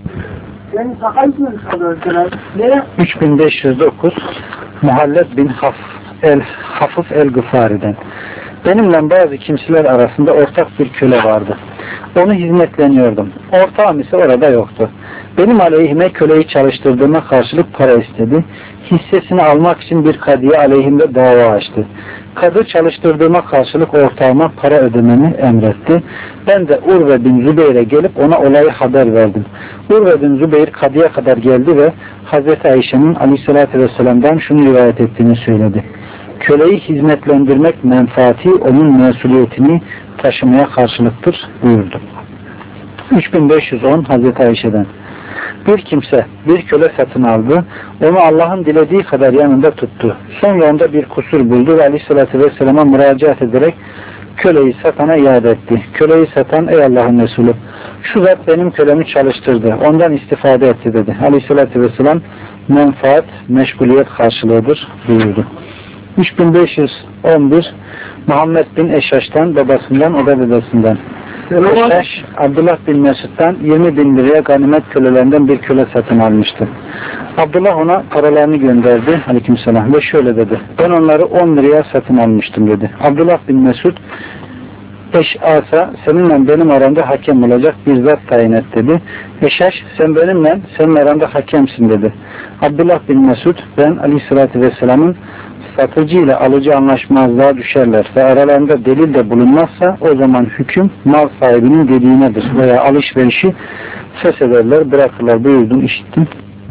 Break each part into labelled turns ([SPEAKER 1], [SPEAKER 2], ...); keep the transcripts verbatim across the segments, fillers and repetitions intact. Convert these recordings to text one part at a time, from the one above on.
[SPEAKER 1] üç bin beş yüz dokuz Muhalled bin Haf el Hafif el-Gıfari'den. Benimle bazı kimseler arasında ortak bir köle vardı. Onu hizmetleniyordum. Ortağım ise orada yoktu. Benim aleyhime köleyi çalıştırdığıma karşılık para istedi. Hissesini almak için bir kadıya aleyhimde dava açtı. Kadı çalıştırdığıma karşılık ortağıma para ödememi emretti. Ben de Urve bin Zübeyir'e gelip ona olayı haber verdim. Urve bin Zübeyir kadıya kadar geldi ve Hazreti Ayşe'nin Aleyhisselatü Vesselam'dan şunu rivayet ettiğini söyledi. Köleyi hizmetlendirmek menfaati onun mesuliyetini taşımaya karşılıktır buyurdu. üç bin beş yüz on Hazreti Ayşe'den. Bir kimse bir köle satın aldı. Onu Allah'ın dilediği kadar yanında tuttu. Sonra onda bir kusur buldu ve Aleyhisselatü Vesselam'a müracaat ederek köleyi satana iade etti. Köleyi satan ey Allah'ın Resulü, şu zat benim kölemi çalıştırdı. Ondan istifade etti dedi. Aleyhisselatü Vesselam menfaat meşguliyet karşılığıdır buyurdu. üç bin beş yüz on bir Muhammed bin Eşaş'tan babasından o da dedesinden. Eşaş Abdullah bin Mesud'dan yirmi bin liraya ganimet kölelerinden bir köle satın almıştı. Abdullah ona paralarını gönderdi. Aleykümselam. Ve şöyle dedi. Ben onları on liraya satın almıştım dedi. Abdullah bin Mesud Eş'asa seninle benim aramda hakem olacak bir zat tayin et dedi. Eşaş sen benimle senin aranda hakemsin dedi. Abdullah bin Mesud ben Aleyhisselatü Vesselam'ın satıcı ile alıcı anlaşmazlığa düşerler ve aralarında delil de bulunmazsa o zaman hüküm mal sahibinin dediğinedir veya alışverişi feshederler, bırakırlar buyurdum, işittim.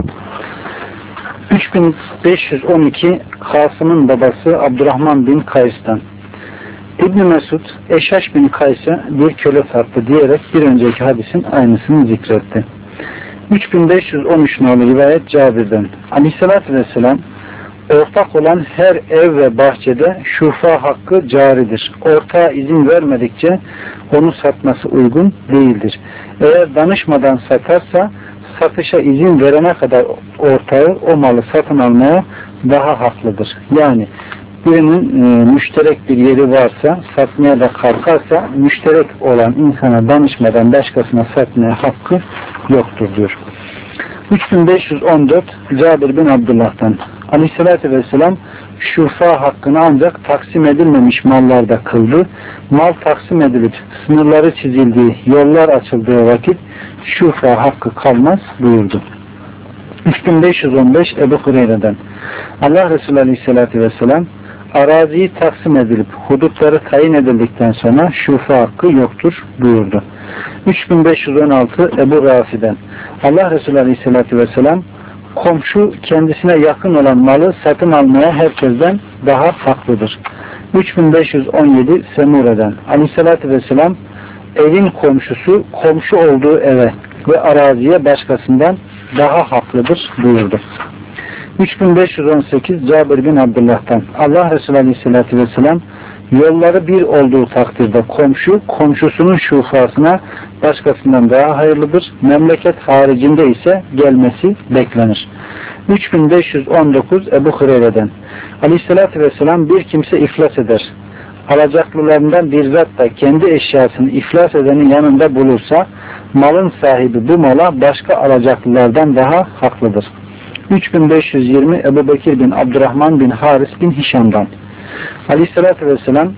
[SPEAKER 1] üç bin beş yüz on iki Kasım'ın babası Abdurrahman bin Kays'tan. İbn Mesud Eşaş bin Kays'a bir köle sattı diyerek bir önceki hadisin aynısını zikretti. üç bin beş yüz on üç nolu rivayet Cabir'den. Aleyhissalatü vesselam ortak olan her ev ve bahçede şufa hakkı caridir. Ortağa izin vermedikçe onu satması uygun değildir. Eğer danışmadan satarsa satışa izin verene kadar ortağı o malı satın almaya daha haklıdır. Yani birinin e, müşterek bir yeri varsa satmaya da kalkarsa müşterek olan insana danışmadan başkasına satmaya hakkı yoktur diyor. üç bin beş yüz on dört Cabir bin Abdullah'tan. Aleyhissalatü vesselam şufa hakkını ancak taksim edilmemiş mallarda kıldı. Mal taksim edilip sınırları çizildiği, yollar açıldığı vakit şufa hakkı kalmaz buyurdu. üç bin beş yüz on beş Ebu Hureyre'den. Allah Resulü Aleyhissalatü vesselam araziyi taksim edilip hudutları tayin edildikten sonra şufa hakkı yoktur buyurdu. üç bin beş yüz on altı Ebu Rafi'den. Allah Resulü Aleyhisselatü Vesselam komşu kendisine yakın olan malı satın almaya herkesten daha haklıdır. üç bin beş yüz on yedi Semure'den. Aleyhisselatü Vesselam evin komşusu komşu olduğu eve ve araziye başkasından daha haklıdır buyurdu. üç bin beş yüz on sekiz Cabir bin Abdullah'tan. Allah Resulü Aleyhisselatü Vesselam yolları bir olduğu takdirde komşu, komşusunun şufasına başkasından daha hayırlıdır. Memleket haricinde ise gelmesi beklenir. üç bin beş yüz on dokuz Ebu Hureyre'den. Aleyhissalatü vesselam bir kimse iflas eder. Alacaklılarından bir zat da kendi eşyasını iflas edenin yanında bulursa malın sahibi bu mala başka alacaklılardan daha haklıdır. üç bin beş yüz yirmi Ebu Bekir bin Abdurrahman bin Haris bin Hişam'dan. Aleyhissalatü vesselam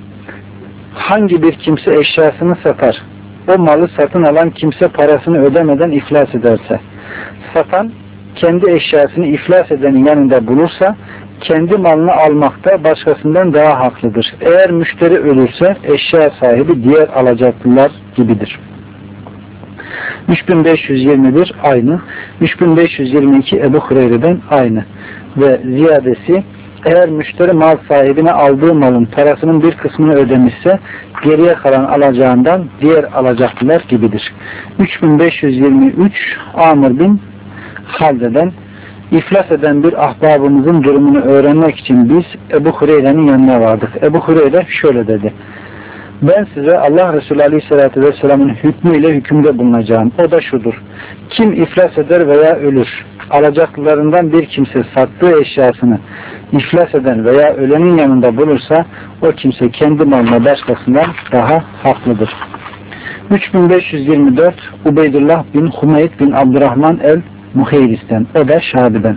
[SPEAKER 1] hangi bir kimse eşyasını satar, o malı satın alan kimse parasını ödemeden iflas ederse, satan kendi eşyasını iflas edenin yanında bulursa kendi malını almakta başkasından daha haklıdır. Eğer müşteri ölürse eşya sahibi diğer alacaklılar gibidir. üç bin beş yüz yirmi bir aynı. üç bin beş yüz yirmi iki Ebu Hureyre'den aynı. Ve ziyadesi eğer müşteri mal sahibine aldığı malın parasının bir kısmını ödemişse geriye kalan alacağından diğer alacaklılar gibidir. üç bin beş yüz yirmi üç Amr bin Halde'den. İflas eden bir ahbabımızın durumunu öğrenmek için biz Ebu Hureyre'nin yanına vardık. Ebu Hureyre şöyle dedi. Ben size Allah Resulü Aleyhisselatü Vesselam'ın hükmüyle hükümde bulunacağım. O da şudur. Kim iflas eder veya ölür, alacaklılarından bir kimse sattığı eşyasını iflas eden veya ölenin yanında bulursa o kimse kendi malına başkasından daha haklıdır. üç bin beş yüz yirmi dört Ubeydullah bin Humeyd bin Abdurrahman el-Muheyris'ten, o da Şabi'den.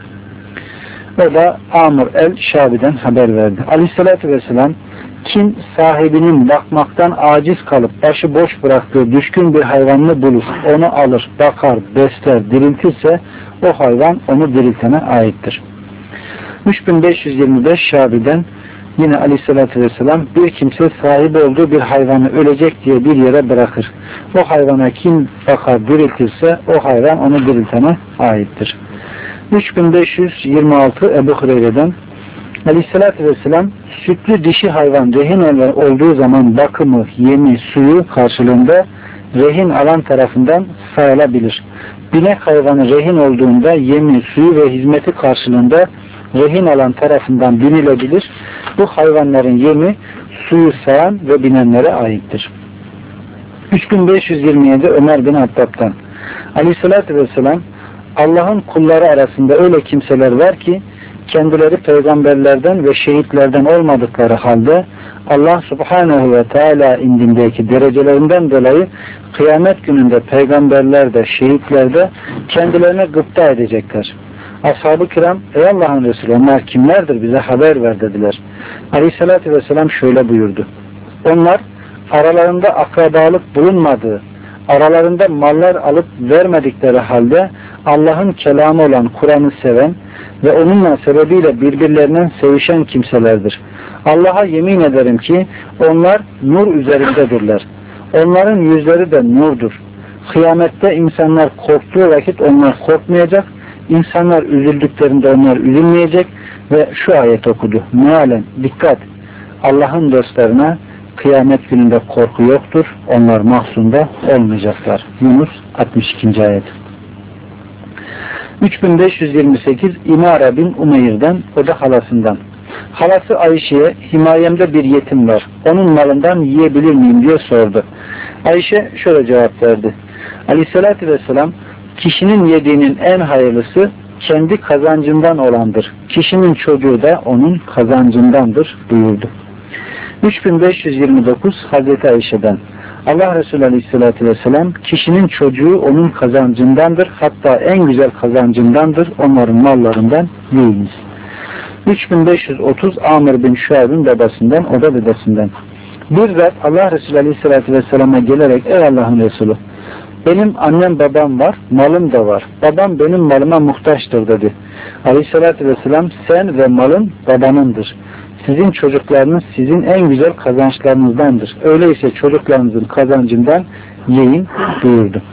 [SPEAKER 1] O da Amr el-Şabi'den haber verdi. Aleyhissalatü vesselam, kim sahibinin bakmaktan aciz kalıp başı boş bıraktığı düşkün bir hayvanını bulur, onu alır, bakar, besler, diriltirse o hayvan onu diriltene aittir. üç bin beş yüz yirmi beş Şabi'den yine Aleyhissalatü vesselam, bir kimse sahibi olduğu bir hayvanı ölecek diye bir yere bırakır. O hayvana kim bakar, diriltirse o hayvan onu diriltene aittir. üç bin beş yüz yirmi altı Ebu Hureyre'den Aleyhissalatü vesselam, sütlü dişi hayvan rehin olduğu zaman bakımı, yemi, suyu karşılığında rehin alan tarafından sayılabilir. Binek hayvanı rehin olduğunda yemi, suyu ve hizmeti karşılığında rehin alan tarafından binilebilir. Bu hayvanların yemi, suyu sayan ve binenlere aittir. üç bin beş yüz yirmi yedi Ömer bin Hattab'dan Aleyhissalatü vesselam, Allah'ın kulları arasında öyle kimseler var ki kendileri peygamberlerden ve şehitlerden olmadıkları halde Allah Subhanahu ve Teala indindeki derecelerinden dolayı kıyamet gününde peygamberler de şehitler de kendilerine gıpta edecekler. Ashab-ı kiram, ey Allah'ın Resulü, onlar kimlerdir, bize haber ver dediler. Aleyhissalatü vesselam şöyle buyurdu: onlar aralarında akrabalık bulunmadığı, aralarında mallar alıp vermedikleri halde Allah'ın kelamı olan Kur'an'ı seven ve onunla sebebiyle birbirlerinden sevişen kimselerdir. Allah'a yemin ederim ki onlar nur üzerindedirler. Onların yüzleri de nurdur. Kıyamette insanlar korktuğu vakit onlar korkmayacak, insanlar üzüldüklerinde onlar üzülmeyecek ve şu ayet okudu. Mealen, dikkat! Allah'ın dostlarına kıyamet gününde korku yoktur. Onlar mahzunda olmayacaklar. Yunus altmış ikinci ayet. üç bin beş yüz yirmi sekiz İmara bin Umeyr'den, o da halasından. Halası Ayşe'ye, himayemde bir yetim var, onun malından yiyebilir miyim diye sordu. Ayşe şöyle cevap verdi: Aleyhissalatü vesselam, kişinin yediğinin en hayırlısı kendi kazancından olandır. Kişinin çocuğu da onun kazancındandır buyurdu. üç bin beş yüz yirmi dokuz Hazreti Ayşe'den Allah Resulü Aleyhisselatü Vesselam, kişinin çocuğu onun kazancındandır, hatta en güzel kazancındandır, onların mallarından yiyiniz. üç bin beş yüz otuz Amr bin Şuayb'ın babasından, o da dedesinden. Bir zat Allah Resulü Aleyhisselatü Vesselam'a gelerek, ey Allah'ın Resulü, benim annem babam var, malım da var. Babam benim malıma muhtaçtır dedi. Aleyhissalatü vesselam, sen ve malın babanındır. Sizin çocuklarınız sizin en güzel kazançlarınızdandır. Öyleyse çocuklarınızın kazancından yiyin buyurdu.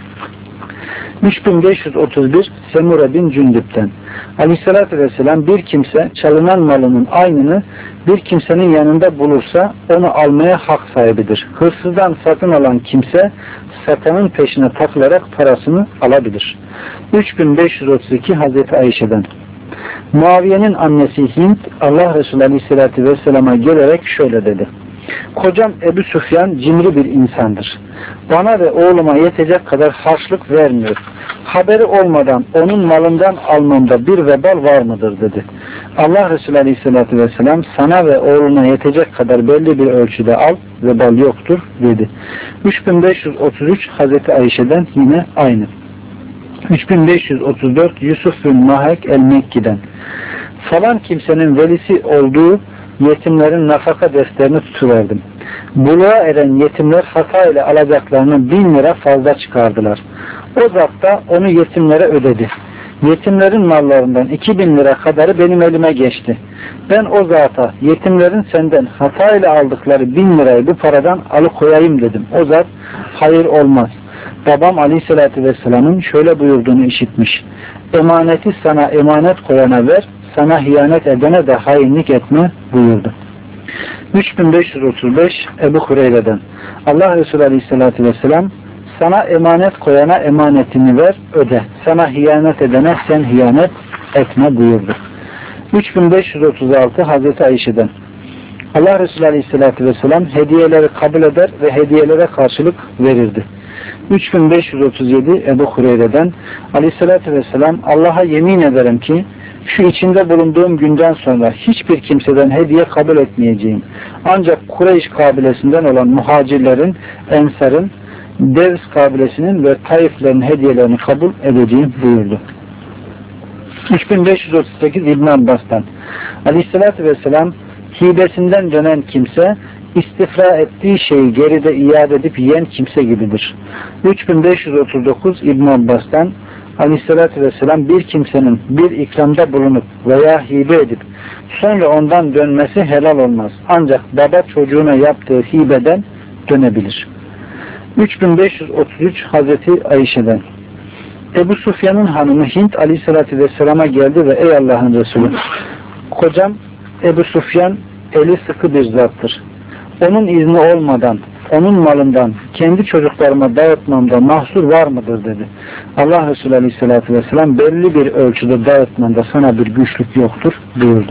[SPEAKER 1] üç bin beş yüz otuz bir Semure bin Cündüp'ten Aleyhissalatü vesselam, bir kimse çalınan malının aynını bir kimsenin yanında bulursa onu almaya hak sahibidir. Hırsızdan satın alan kimse satanın peşine takılarak parasını alabilir. üç bin beş yüz otuz iki Hazreti Ayşe'den Muaviye'nin annesi Hint Allah Resulü Aleyhisselatü Vesselam'a gelerek şöyle dedi: kocam Ebu Süfyan cimri bir insandır. Bana ve oğluma yetecek kadar harçlık vermiyor. Haberi olmadan onun malından almamda bir vebal var mıdır dedi. Allah Resulü Aleyhisselatü Vesselam, sana ve oğluna yetecek kadar belli bir ölçüde al, vebal yoktur dedi. üç bin beş yüz otuz üç Hazreti Ayşe'den yine aynı. üç bin beş yüz otuz dört Yusuf bin Mahek el-Mekki'den falan kimsenin velisi olduğu yetimlerin nafaka defterini tutuverdim. Buluğa eren yetimler hata ile alacaklarını bin lira fazla çıkardılar. O zat da onu yetimlere ödedi. Yetimlerin mallarından iki bin lira kadarı benim elime geçti. Ben o zata yetimlerin senden hata ile aldıkları bin lirayı bu paradan alıkoyayım dedim. O zat hayır olmaz. Babam Aleyhisselatü Vesselam'ın şöyle buyurduğunu işitmiş: emaneti sana emanet koyana ver, sana hıyanet edene de hainlik etme buyurdu. üç bin beş yüz otuz beş Ebu Hureyre'den Allah Resulü Aleyhisselatü Vesselam, sana emanet koyana emanetini ver, öde. Sana hıyanet edene sen hıyanet etme buyurdu. üç bin beş yüz otuz altı Hazreti Ayşe'den Allah Resulü Aleyhisselatü Vesselam hediyeleri kabul eder ve hediyelere karşılık verirdi. üç bin beş yüz otuz yedi Ebu Hureyre'den Aleyhisselatü Vesselam, Allah'a yemin ederim ki şu içinde bulunduğum günden sonra hiçbir kimseden hediye kabul etmeyeceğim. Ancak Kureyş kabilesinden olan muhacirlerin, ensarın Devs kabilesinin ve Taiflerin hediyelerini kabul edeceğim buyurdu. üç bin beş yüz otuz sekiz İbn Abbas'tan Aleyhisselatü Vesselam hibesinden dönen kimse istifra ettiği şeyi geride iade edip yiyen kimse gibidir. üç bin beş yüz otuz dokuz İbn Abbas'tan Aleyhisselatü Vesselam bir kimsenin bir ikramda bulunup veya hibe edip sonra ondan dönmesi helal olmaz. Ancak baba çocuğuna yaptığı hibeden dönebilir. üç bin beş yüz otuz üç Hazreti Ayşe'den Ebu Sufyan'ın hanımı Hint Aleyhisselatü Vesselam'a geldi ve ey Allah'ın Resulü, kocam Ebu Sufyan eli sıkı bir zattır. Onun izni olmadan onun malından kendi çocuklarıma dağıtmamda mahsur var mıdır dedi. Allah Resulü Aleyhisselatü Vesselam belli bir ölçüde dağıtmanda sana bir güçlük yoktur buyurdu.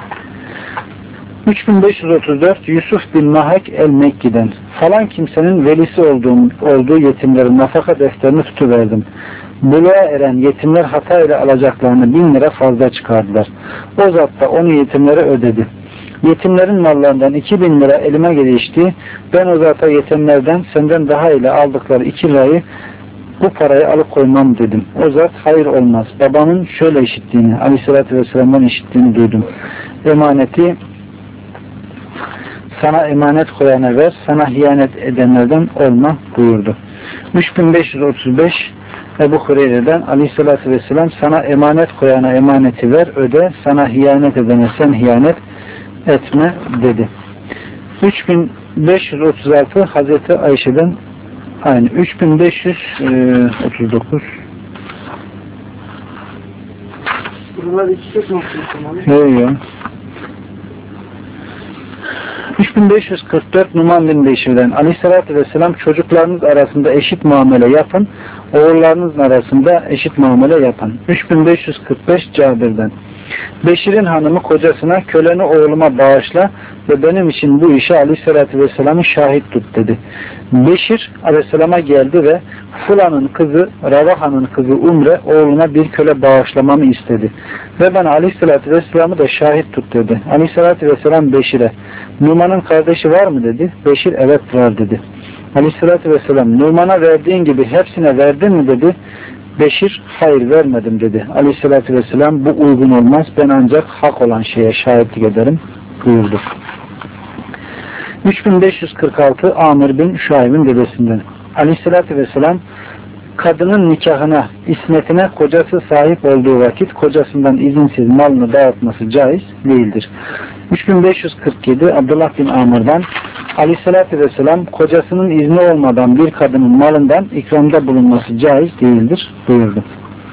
[SPEAKER 1] üç bin beş yüz otuz dört Yusuf bin Mahek el-Mekki'den falan kimsenin velisi olduğum, olduğu yetimlerin nafaka defterini tutuverdim. Buluğa eren yetimler hata ile alacaklarını bin lira fazla çıkardılar. O zat da onu yetimlere ödedi. Yetimlerin mallarından iki bin lira elime geçti. Ben o zata yetimlerden senden daha ile aldıkları iki lirayı bu parayı alıkoymam dedim. O zat hayır olmaz. Babanın şöyle işittiğini, Aleyhisselatü Vesselam'dan işittiğini duydum. Emaneti sana emanet koyana ver, sana hiyanet edenlerden olma buyurdu. üç bin beş yüz otuz beş Ebu Hureyre'den Aleyhisselatü Vesselam sana emanet koyana emaneti ver, öde, sana hiyanet edene sen hiyanet etme dedi. üç bin beş yüz otuz altı Hazreti Ayşe'den aynı. üç bin beş yüz otuz dokuz
[SPEAKER 2] Bunlar içecek mi?
[SPEAKER 1] Evet. üç bin beş yüz kırk dört Numan bin Beşir'den Aleyhisselatü Vesselam çocuklarınız arasında eşit muamele yapın, oğullarınızın arasında eşit muamele yapın. üç bin beş yüz kırk beş Cabir'den Beşir'in hanımı kocasına köleni oğluma bağışla ve benim için bu işe Aleyhisselatü Vesselam'ı şahit tut dedi. Beşir Aleyhisselam'a geldi ve Fulan'ın kızı Ravaha'nın kızı Umre oğluna bir köle bağışlamamı istedi. Ve bana Aleyhisselatü Vesselam'ı da şahit tut dedi. Aleyhisselatü Vesselam Beşir'e Numan'ın kardeşi var mı dedi. Beşir evet var dedi. Aleyhisselatü Vesselam Numan'a verdiğin gibi hepsine verdin mi dedi. Beşir hayır vermedim dedi. Aleyhisselatü Vesselam bu uygun olmaz. Ben ancak hak olan şeye şahitlik ederim buyurdu. üç bin beş yüz kırk altı Amir bin Şuayb'in dedesinden Aleyhisselatü Vesselam kadının nikahına, ismetine kocası sahip olduğu vakit kocasından izinsiz malını dağıtması caiz değildir. üç bin beş yüz kırk yedi Abdullah bin Amr'dan Aleyhisselatü Vesselam kocasının izni olmadan bir kadının malından ikramda bulunması caiz değildir buyurdu.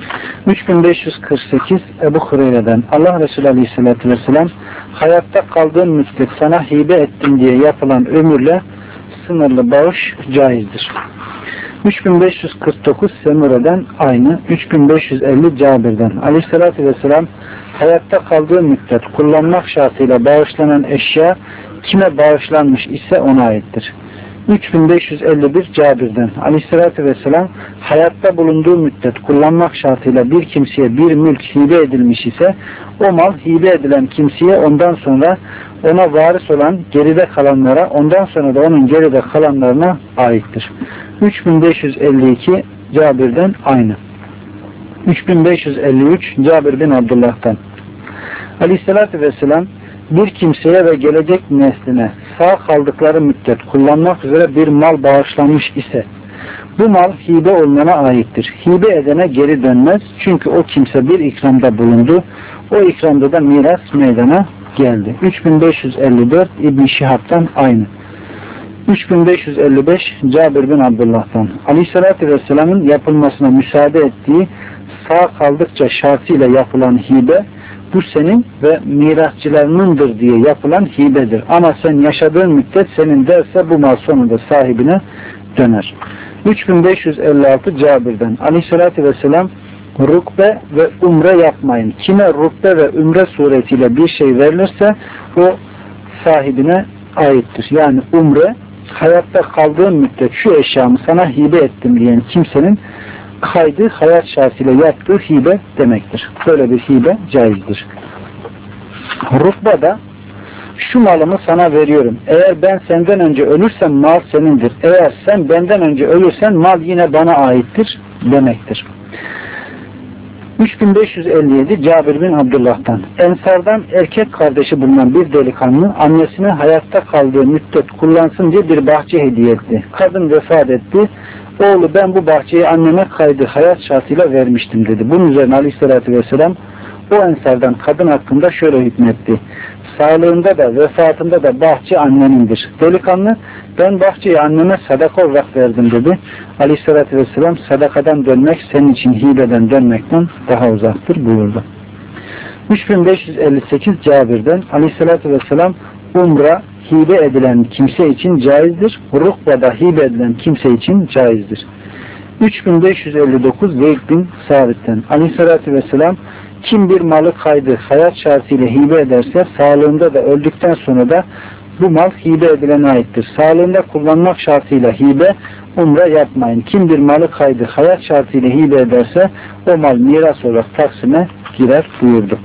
[SPEAKER 1] üç bin beş yüz kırk sekiz Ebu Hureyre'den Allah Resulü Aleyhisselatü Vesselam hayatta kaldığın müddet sana hibe ettim diye yapılan ömürle sınırlı bağış caizdir. üç bin beş yüz kırk dokuz Semura'dan aynı. üç bin beş yüz elli Cabir'den Aleyhisselatü Vesselam hayatta kaldığı müddet kullanmak şartıyla bağışlanan eşya kime bağışlanmış ise ona aittir. üç bin beş yüz elli bir Cabir'den Aleyhisselatü Vesselam hayatta bulunduğu müddet kullanmak şartıyla bir kimseye bir mülk hibe edilmiş ise o mal hibe edilen kimseye ondan sonra ona varis olan geride kalanlara ondan sonra da onun geride kalanlarına aittir. üç bin beş yüz elli iki Cabir'den aynı. üç bin beş yüz elli üç Cabir bin Abdullah'tan Aleyhisselatü Vesselam bir kimseye ve gelecek nesline sağ kaldıkları müddet kullanmak üzere bir mal bağışlanmış ise bu mal hibe olunana aittir. Hibe edene geri dönmez. Çünkü o kimse bir ikramda bulundu. O ikramda da miras meydana geldi. üç bin beş yüz elli dört İbn-i Şihab'tan aynı. üç bin beş yüz elli beş Cabir bin Abdullah'tan Aleyhisselatü Vesselam'ın yapılmasına müsaade ettiği sağ kaldıkça şartıyla yapılan hibe bu senin ve mirasçılarınındır diye yapılan hibedir. Ama sen yaşadığın müddet senin derse bu mal sonunda sahibine döner. üç bin beş yüz elli altı Cabir'den Aleyhisselatü Vesselam rukbe ve umre yapmayın. Kime rukbe ve umre suretiyle bir şey verilirse o sahibine aittir. Yani umre hayatta kaldığın müddet şu eşyamı sana hibe ettim diyen kimsenin kaydı hayat şartıyla yaptığı hibe demektir. Böyle bir hibe caizdir. Rukba da Şu malımı sana veriyorum. Eğer ben senden önce ölürsem mal senindir. Eğer sen benden önce ölürsen mal yine bana aittir demektir. üç bin beş yüz elli yedi Cabir bin Abdullah'tan. Ensardan erkek kardeşi bulunan bir delikanlı annesine hayatta kaldığı müddet kullansın diye bir bahçe hediye etti. Kadın vefat etti. Oğlu ben bu bahçeyi anneme kaydı hayat şartıyla vermiştim dedi. Bunun üzerine Aleyhisselatü Vesselam o ensardan kadın hakkında şöyle hükmetti. Sağlığında da vefatında da bahçe annenindir. Delikanlı ben bahçeyi anneme sadaka olarak verdim dedi. Aleyhissalatü vesselam sadakadan dönmek senin için hileden dönmekten daha uzaktır buyurdu. üç bin beş yüz elli sekiz Cabir'den Aleyhissalatü vesselam umra hibe edilen kimse için caizdir. Rukbada hibe edilen kimse için caizdir. üç bin beş yüz elli dokuz Zeyd bin Sabit'ten Aleyhissalatü vesselam kim bir malı kaydı hayat şartıyla hibe ederse sağlığında da öldükten sonra da bu mal hibe edilene aittir. Sağlığında kullanmak şartıyla hibe, umre yapmayın. Kim bir malı kaydı hayat şartıyla hibe ederse o mal miras olarak taksime girer buyurdu.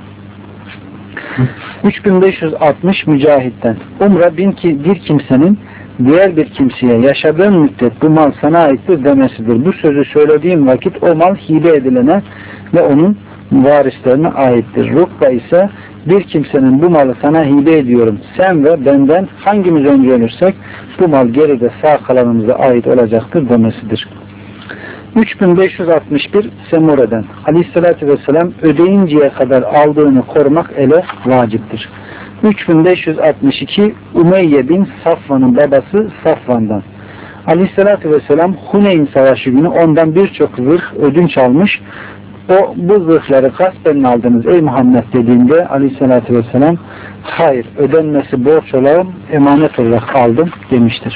[SPEAKER 1] üç bin beş yüz altmış Mücahit'ten umre bin ki bir kimsenin diğer bir kimseye yaşadığın müddet bu mal sana aittir demesidir. Bu sözü söylediğim vakit o mal hibe edilene ve onun varislerine aittir. Rukba ise bir kimsenin bu malı sana hibe ediyorum. Sen ve benden hangimiz önce ölürsek bu mal geride sağ kalanımıza ait olacaktır demesidir. üç bin beş yüz altmış bir Semure'den Aleyhisselatü Vesselam ödeyinceye kadar aldığını korumak ele vaciptir. üç bin beş yüz altmış iki Umeyye bin Safvan'ın babası Safvan'dan Aleyhisselatü Vesselam Huneyn Savaşı günü ondan birçok zırh ödünç almış. O bu zırhları gaspen aldınız ey Muhammed dediğinde Aleyhisselatü Vesselam hayır ödenmesi borç olan emanet olarak aldım demiştir.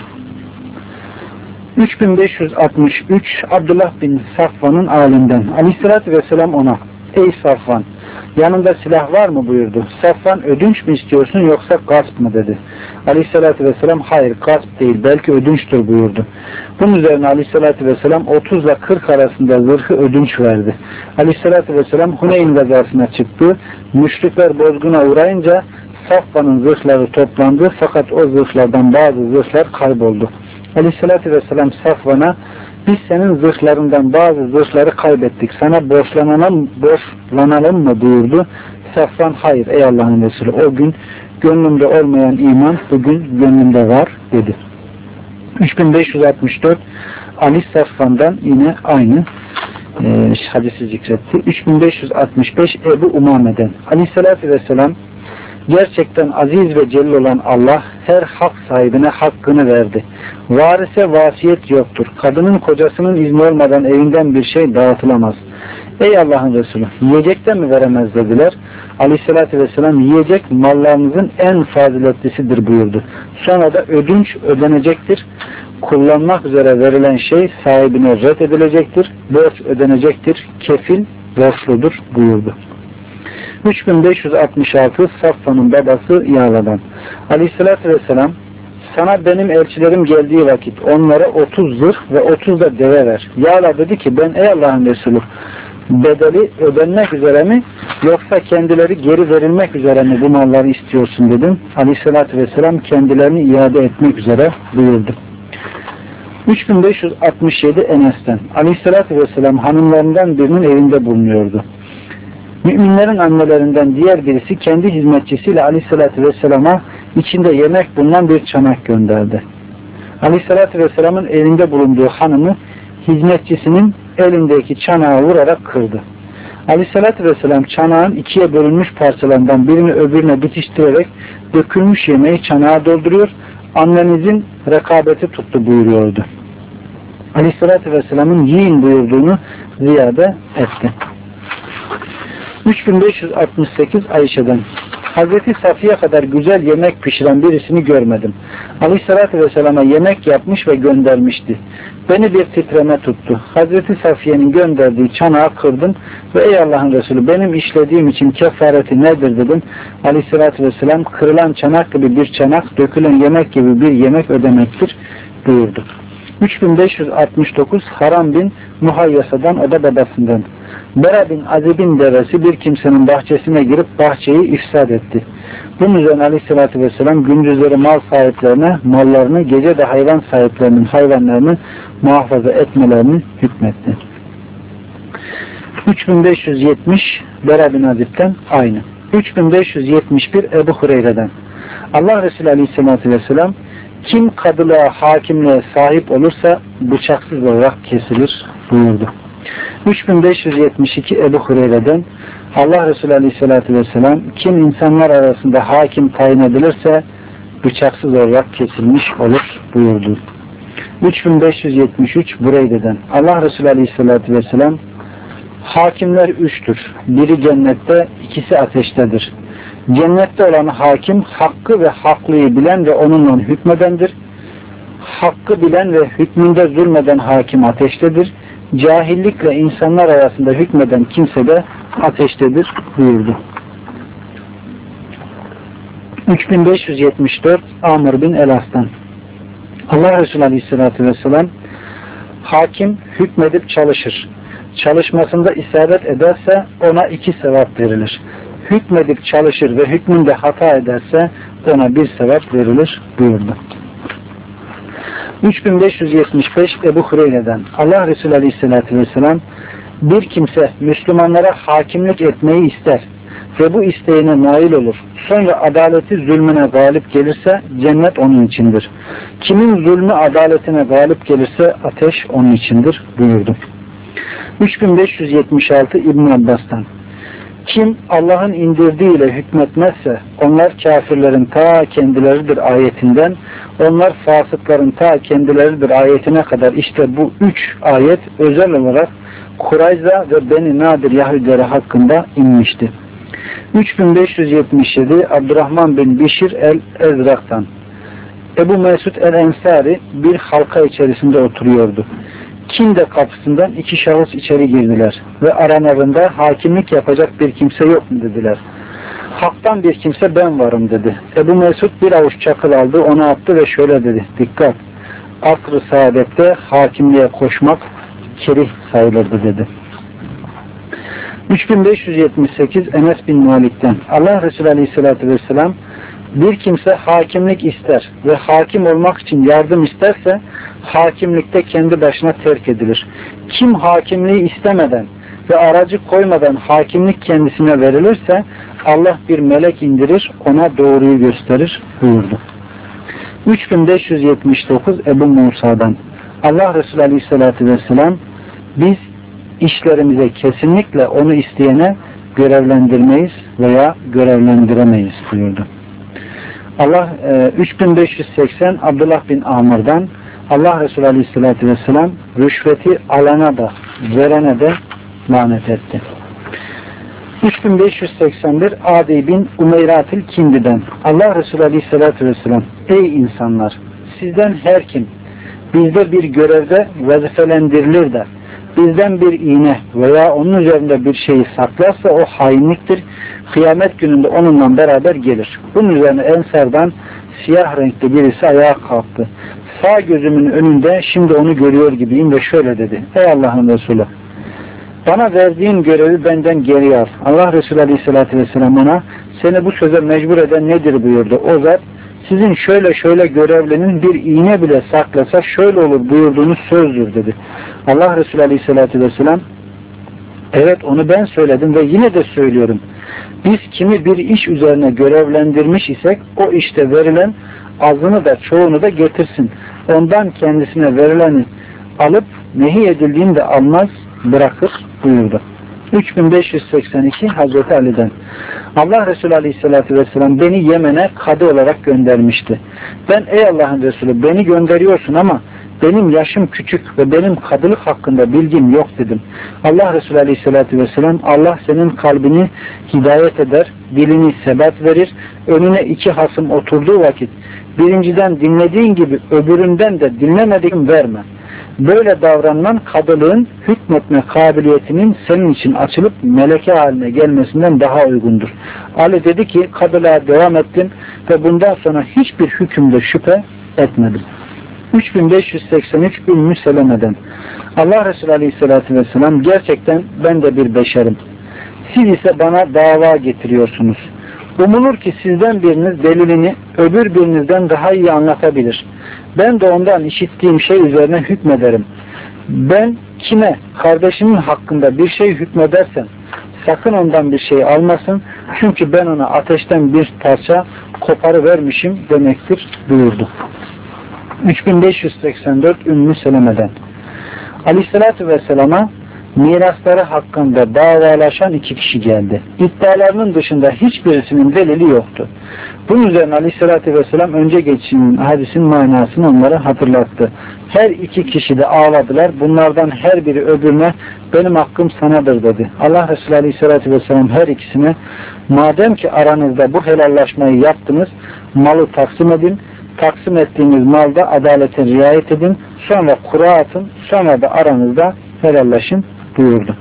[SPEAKER 1] üç bin beş yüz altmış üç Abdullah bin Safvan'ın alinden Aleyhisselatü Vesselam ona ey Safvan yanında silah var mı buyurdu. Safvan ödünç mü istiyorsun yoksa gasp mı dedi. Aleyhissalatü vesselam hayır gasp değil belki ödünçtür buyurdu. Bunun üzerine Aleyhissalatü vesselam otuz ile kırk arasında zırhı ödünç verdi. Aleyhissalatü vesselam Huneyn gazasına çıktı. Müşrikler bozguna uğrayınca Safvan'ın zırhları toplandı fakat o zırhlardan bazı zırhlar kayboldu. Aleyhissalatü vesselam Safvan'a biz senin zırhlarından bazı zırhları kaybettik. Sana borçlanalım, borçlanalım mı buyurdu. Safvan hayır ey Allah'ın Resulü. O gün gönlümde olmayan iman bugün gönlümde var dedi. üç bin beş yüz altmış dört Ali Safvan'dan yine aynı e, hadisi zikretti. üç bin beş yüz altmış beş Ebu Umame'den Aleyhisselatü Vesselam gerçekten aziz ve celil olan Allah her hak sahibine hakkını verdi. Varise vasiyet yoktur. Kadının kocasının izni olmadan evinden bir şey dağıtılamaz. Ey Allah'ın Resulü, yiyecekten mi veremez dediler. Aleyhissalatü vesselam yiyecek mallarınızın en faziletlisidir buyurdu. Sonra da ödünç ödenecektir. Kullanmak üzere verilen şey sahibine ret edilecektir. Borç ödenecektir. Kefil borçludur buyurdu. üç bin beş yüz altmış altı Safvan'ın babası Yağla'dan Aleyhisselatü Vesselam sana benim elçilerim geldiği vakit onlara otuz zırh ve otuz da deve ver. Yağla dedi ki ben ey Allah'ın Resulü bedeli ödenmek üzere mi yoksa kendileri geri verilmek üzere mi bu malları istiyorsun dedim. Aleyhisselatü Vesselam kendilerini iade etmek üzere buyurdu. üç bin beş yüz altmış yedi Enes'ten Aleyhisselatü Vesselam hanımlarından birinin evinde bulunuyordu. Müminlerin annelerinden diğer birisi kendi hizmetçisiyle Aleyhisselatü Vesselam'a içinde yemek bulunan bir çanak gönderdi. Aleyhisselatü Vesselam'ın elinde bulunduğu hanımı hizmetçisinin elindeki çanağı vurarak kırdı. Aleyhisselatü Vesselam çanağın ikiye bölünmüş parçalarından birini öbürüne bitiştirerek dökülmüş yemeği çanağa dolduruyor, annenizin rekabeti tuttu buyuruyordu. Aleyhisselatü Vesselam'ın yiyin buyurduğunu ziyade etti. üç bin beş yüz altmış sekiz Ayşe'den Hazreti Safiye kadar güzel yemek pişiren birisini görmedim. Aleyhissalatü Vesselam'a yemek yapmış ve göndermişti. Beni bir titreme tuttu. Hazreti Safiye'nin gönderdiği çanağı kırdım ve ey Allah'ın Resulü benim işlediğim için kefareti nedir dedim. Aleyhissalatü Vesselam kırılan çanak gibi bir çanak, dökülen yemek gibi bir yemek ödemektir buyurdu. üç bin beş yüz altmış dokuz Haram bin Muhayyasa'dan o da babasından. Bera bin Azib'in devesi bir kimsenin bahçesine girip bahçeyi ifsad etti. Bunun üzerine Aleyhisselatü Vesselam gündüzleri mal sahiplerine mallarını, gece de hayvan sahiplerinin hayvanlarını muhafaza etmelerini hükmetti. üç bin beş yüz yetmiş Bera bin Azib'den aynı. üç bin beş yüz yetmiş bir Ebu Hureyre'den. Allah Resulü Aleyhisselatü Vesselam kim kadılığa, hakimliğe sahip olursa bıçaksız olarak kesilir buyurdu. üç bin beş yüz yetmiş iki Ebu Hureyre'den Allah Resulü Aleyhisselatü Vesselam kim insanlar arasında hakim tayin edilirse bıçaksız olarak kesilmiş olur buyurdu. üç bin beş yüz yetmiş üç Bureyde'den Allah Resulü Aleyhisselatü Vesselam hakimler üçtür. Biri cennette, ikisi ateştedir. Cennette olan hakim hakkı ve haklıyı bilen ve onunla hükmedendir. Hakkı bilen ve hükmünde zulmeden hakim ateştedir. Cahillikle insanlar arasında hükmeden kimse de ateştedir buyurdu. üç bin beş yüz yetmiş dört Amr bin Elas'tan Allah Resulü Aleyhisselatü Vesselam hakim hükmedip çalışır. Çalışmasında isabet ederse ona iki sevap verilir. Hükmedip çalışır ve hükmünde hata ederse ona bir sevap verilir buyurdu. üç bin beş yüz yetmiş beş Ebu Hureyre'den Allah Resulü Aleyhisselatü Vesselam bir kimse Müslümanlara hakimlik etmeyi ister ve bu isteğine nail olur. Sonra adaleti zulmüne galip gelirse cennet onun içindir. Kimin zulmü adaletine galip gelirse ateş onun içindir buyurdu. üç bin beş yüz yetmiş altı İbn Abbas'tan kim Allah'ın indirdiğiyle hükmetmezse onlar kafirlerin ta kendileridir ayetinden, onlar fasıkların ta kendileridir ayetine kadar işte bu üç ayet özel olarak Kurayza ve Beni Nadir Yahudileri hakkında inmişti. üç bin beş yüz yetmiş yedi Abdurrahman bin Bişir el-Ezrak'tan Ebu Mesud el-Ensari bir halka içerisinde oturuyordu. Kinde kapısından iki şahıs içeri girdiler ve aralarında hakimlik yapacak bir kimse yok mu dediler. Hak'tan bir kimse ben varım dedi. Ebu Mesud bir avuç çakıl aldı, onu attı ve şöyle dedi. Dikkat! Asr-ı saadette hakimliğe koşmak kerih sayılırdı dedi. üç bin beş yüz yetmiş sekiz Enes bin Malik'ten Allah Resulü Aleyhisselatü Vesselam bir kimse hakimlik ister ve hakim olmak için yardım isterse hakimlikte kendi başına terk edilir. Kim hakimliği istemeden ve aracı koymadan hakimlik kendisine verilirse Allah bir melek indirir, ona doğruyu gösterir buyurdu. üç bin beş yüz yetmiş dokuz Ebu Musa'dan Allah Resulü Aleyhisselatü Vesselam biz işlerimize kesinlikle onu isteyene görevlendirmeyiz veya görevlendiremeyiz buyurdu. Allah e, üç bin beş yüz seksen Abdullah bin Amr'dan Allah Resulü Aleyhisselatü Vesselam rüşveti alana da verene de lanet etti. üç bin beş yüz seksen bir Adi bin Umeyratil Kindi'den Allah Resulü Aleyhisselatü Vesselam ey insanlar sizden her kim bizde bir görevde vazifelendirilir de bizden bir iğne veya onun üzerinde bir şeyi saklarsa o hainliktir. Kıyamet gününde onunla beraber gelir. Bunun üzerine Ensar'dan siyah renkli birisi ayağa kalktı. Sağ gözümün önünde şimdi onu görüyor gibiyim ve şöyle dedi. Ey Allah'ın Resulü bana verdiğin görevi benden geri al. Allah Resulü Aleyhisselatü Vesselam ona seni bu söze mecbur eden nedir buyurdu. O zat sizin şöyle şöyle görevlinin bir iğne bile saklasa şöyle olur buyurduğunuz sözdür dedi. Allah Resulü Aleyhisselatü Vesselam evet onu ben söyledim ve yine de söylüyorum. Biz kimi bir iş üzerine görevlendirmiş isek o işte verilen azını da çoğunu da getirsin. Ondan kendisine verileni alıp nehi edildiğini de almaz bırakır buyurdu. üç bin beş yüz seksen iki Hazreti Ali'den Allah Resulü Aleyhisselatü Vesselam beni Yemen'e kadı olarak göndermişti. Ben ey Allah'ın Resulü beni gönderiyorsun ama benim yaşım küçük ve benim kadılık hakkında bilgim yok dedim. Allah Resulü Aleyhisselatü Vesselam Allah senin kalbini hidayet eder, dilini sebat verir, önüne iki hasım oturduğu vakit birinciden dinlediğin gibi öbüründen de dinlemediğin verme. Böyle davranman kadılığın hükmetme kabiliyetinin senin için açılıp meleke haline gelmesinden daha uygundur. Ali dedi ki kadılığa devam ettim ve bundan sonra hiçbir hükümde şüphe etmedim. üç bin beş yüz seksen üç Ümmü Seleme'den. Allah Resulü Aleyhisselatü Vesselam, gerçekten ben de bir beşerim. Siz ise bana dava getiriyorsunuz. Umulur ki sizden biriniz delilini öbür birinizden daha iyi anlatabilir. Ben de ondan işittiğim şey üzerine hükmederim. Ben kime kardeşimin hakkında bir şey hükmedersem sakın ondan bir şey almasın. Çünkü ben ona ateşten bir parça koparıvermişim demektir buyurdu. üç bin beş yüz seksen dört Ümmü Seleme'den. Aleyhissalatü Vesselam'a mirasları hakkında davalaşan iki kişi geldi. İddialarının dışında hiçbirisinin delili yoktu. Bunun üzerine Aleyhisselatü Vesselam önce geçen hadisin manasını onlara hatırlattı. Her iki kişi de ağladılar. Bunlardan her biri öbürüne benim hakkım sanadır dedi. Allah Resulü Aleyhisselatü Vesselam her ikisine madem ki aranızda bu helallaşmayı yaptınız, malı taksim edin. Taksim ettiğiniz malda adalete riayet edin. Sonra kura atın. Sonra da aranızda helallaşın buyurdu.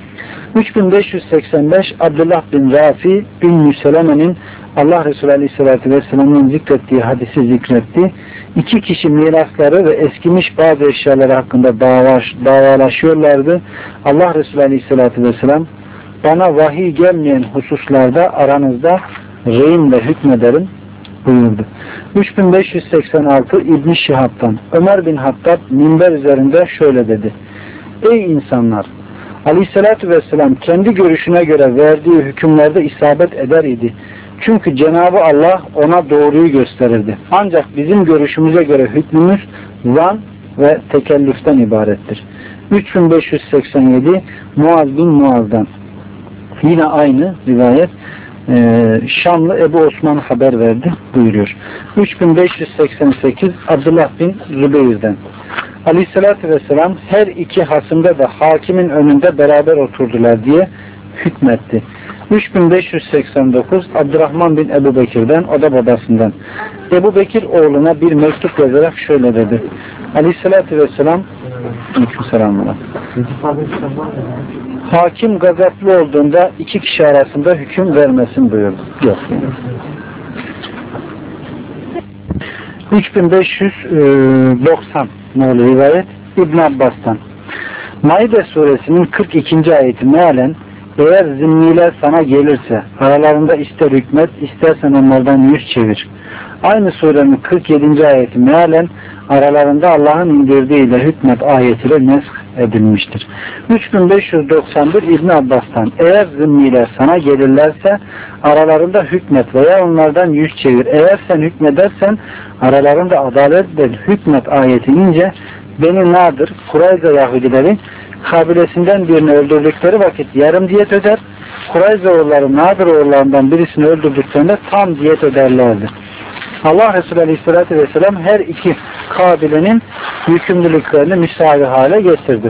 [SPEAKER 1] üç bin beş yüz seksen beş Abdullah bin Rafi bin Seleme'nin Allah Resulü Aleyhisselatü Vesselam'ın zikrettiği hadisi zikretti. İki kişi mirasları ve eskimiş bazı eşyaları hakkında davaş, davalaşıyorlardı. Allah Resulü Aleyhisselatü Vesselam bana vahiy gelmeyen hususlarda aranızda reyimle hükmederim buyurdu. üç bin beş yüz seksen altı İbn Şihab'tan Ömer bin Hattab minber üzerinde şöyle dedi. Ey insanlar! Aleyhissalatü vesselam kendi görüşüne göre verdiği hükümlerde isabet eder idi. Çünkü Cenab-ı Allah ona doğruyu gösterirdi. Ancak bizim görüşümüze göre hükmümüz zan ve tekellüften ibarettir. üç bin beş yüz seksen yedi Muaz bin Muaz'dan. Yine aynı rivayet Ee, Şamlı Ebu Osman haber verdi buyuruyor. üç bin beş yüz seksen sekiz Abdullah bin Zübeyir'den. Aleyhissalatü vesselam her iki hasımda da hakimin önünde beraber oturdular diye hükmetti. üç bin beş yüz seksen dokuz Abdurrahman bin Ebu Bekir'den, o da babasından. Ebu Bekir oğluna bir mektup yazarak şöyle dedi. Aleyhissalatü vesselam Aleykümselam. Hakim gazaplı olduğunda iki kişi arasında hüküm vermesin buyurdu. Yok. üç bin beş yüz doksan nolu rivayet İbn Abbas'tan. Maide suresinin kırk ikinci ayeti mealen eğer zimmiler sana gelirse aralarında ister hükmet istersen onlardan yüz çevir. Aynı surenin kırk yedinci ayeti mealen aralarında Allah'ın indirdiğiyle hükmet ayetiyle nesk edilmiştir. üç bin beş yüz doksan bir İbn Abbas'tan eğer zimmiler sana gelirlerse aralarında hükmet veya onlardan yüz çevir. Eğer sen hükmedersen aralarında adaletle hükmet ayeti ince Beni Nadir, Kurayza Yahudileri kabilesinden birini öldürdükleri vakit yarım diyet öder. Kurayza oğulları Nadir oğullarından birisini öldürdüklerinde tam diyet öderlerdi. Allah Resulü Aleyhisselatü Vesselam her iki kabilenin yükümlülüklerini müsavi hale getirdi.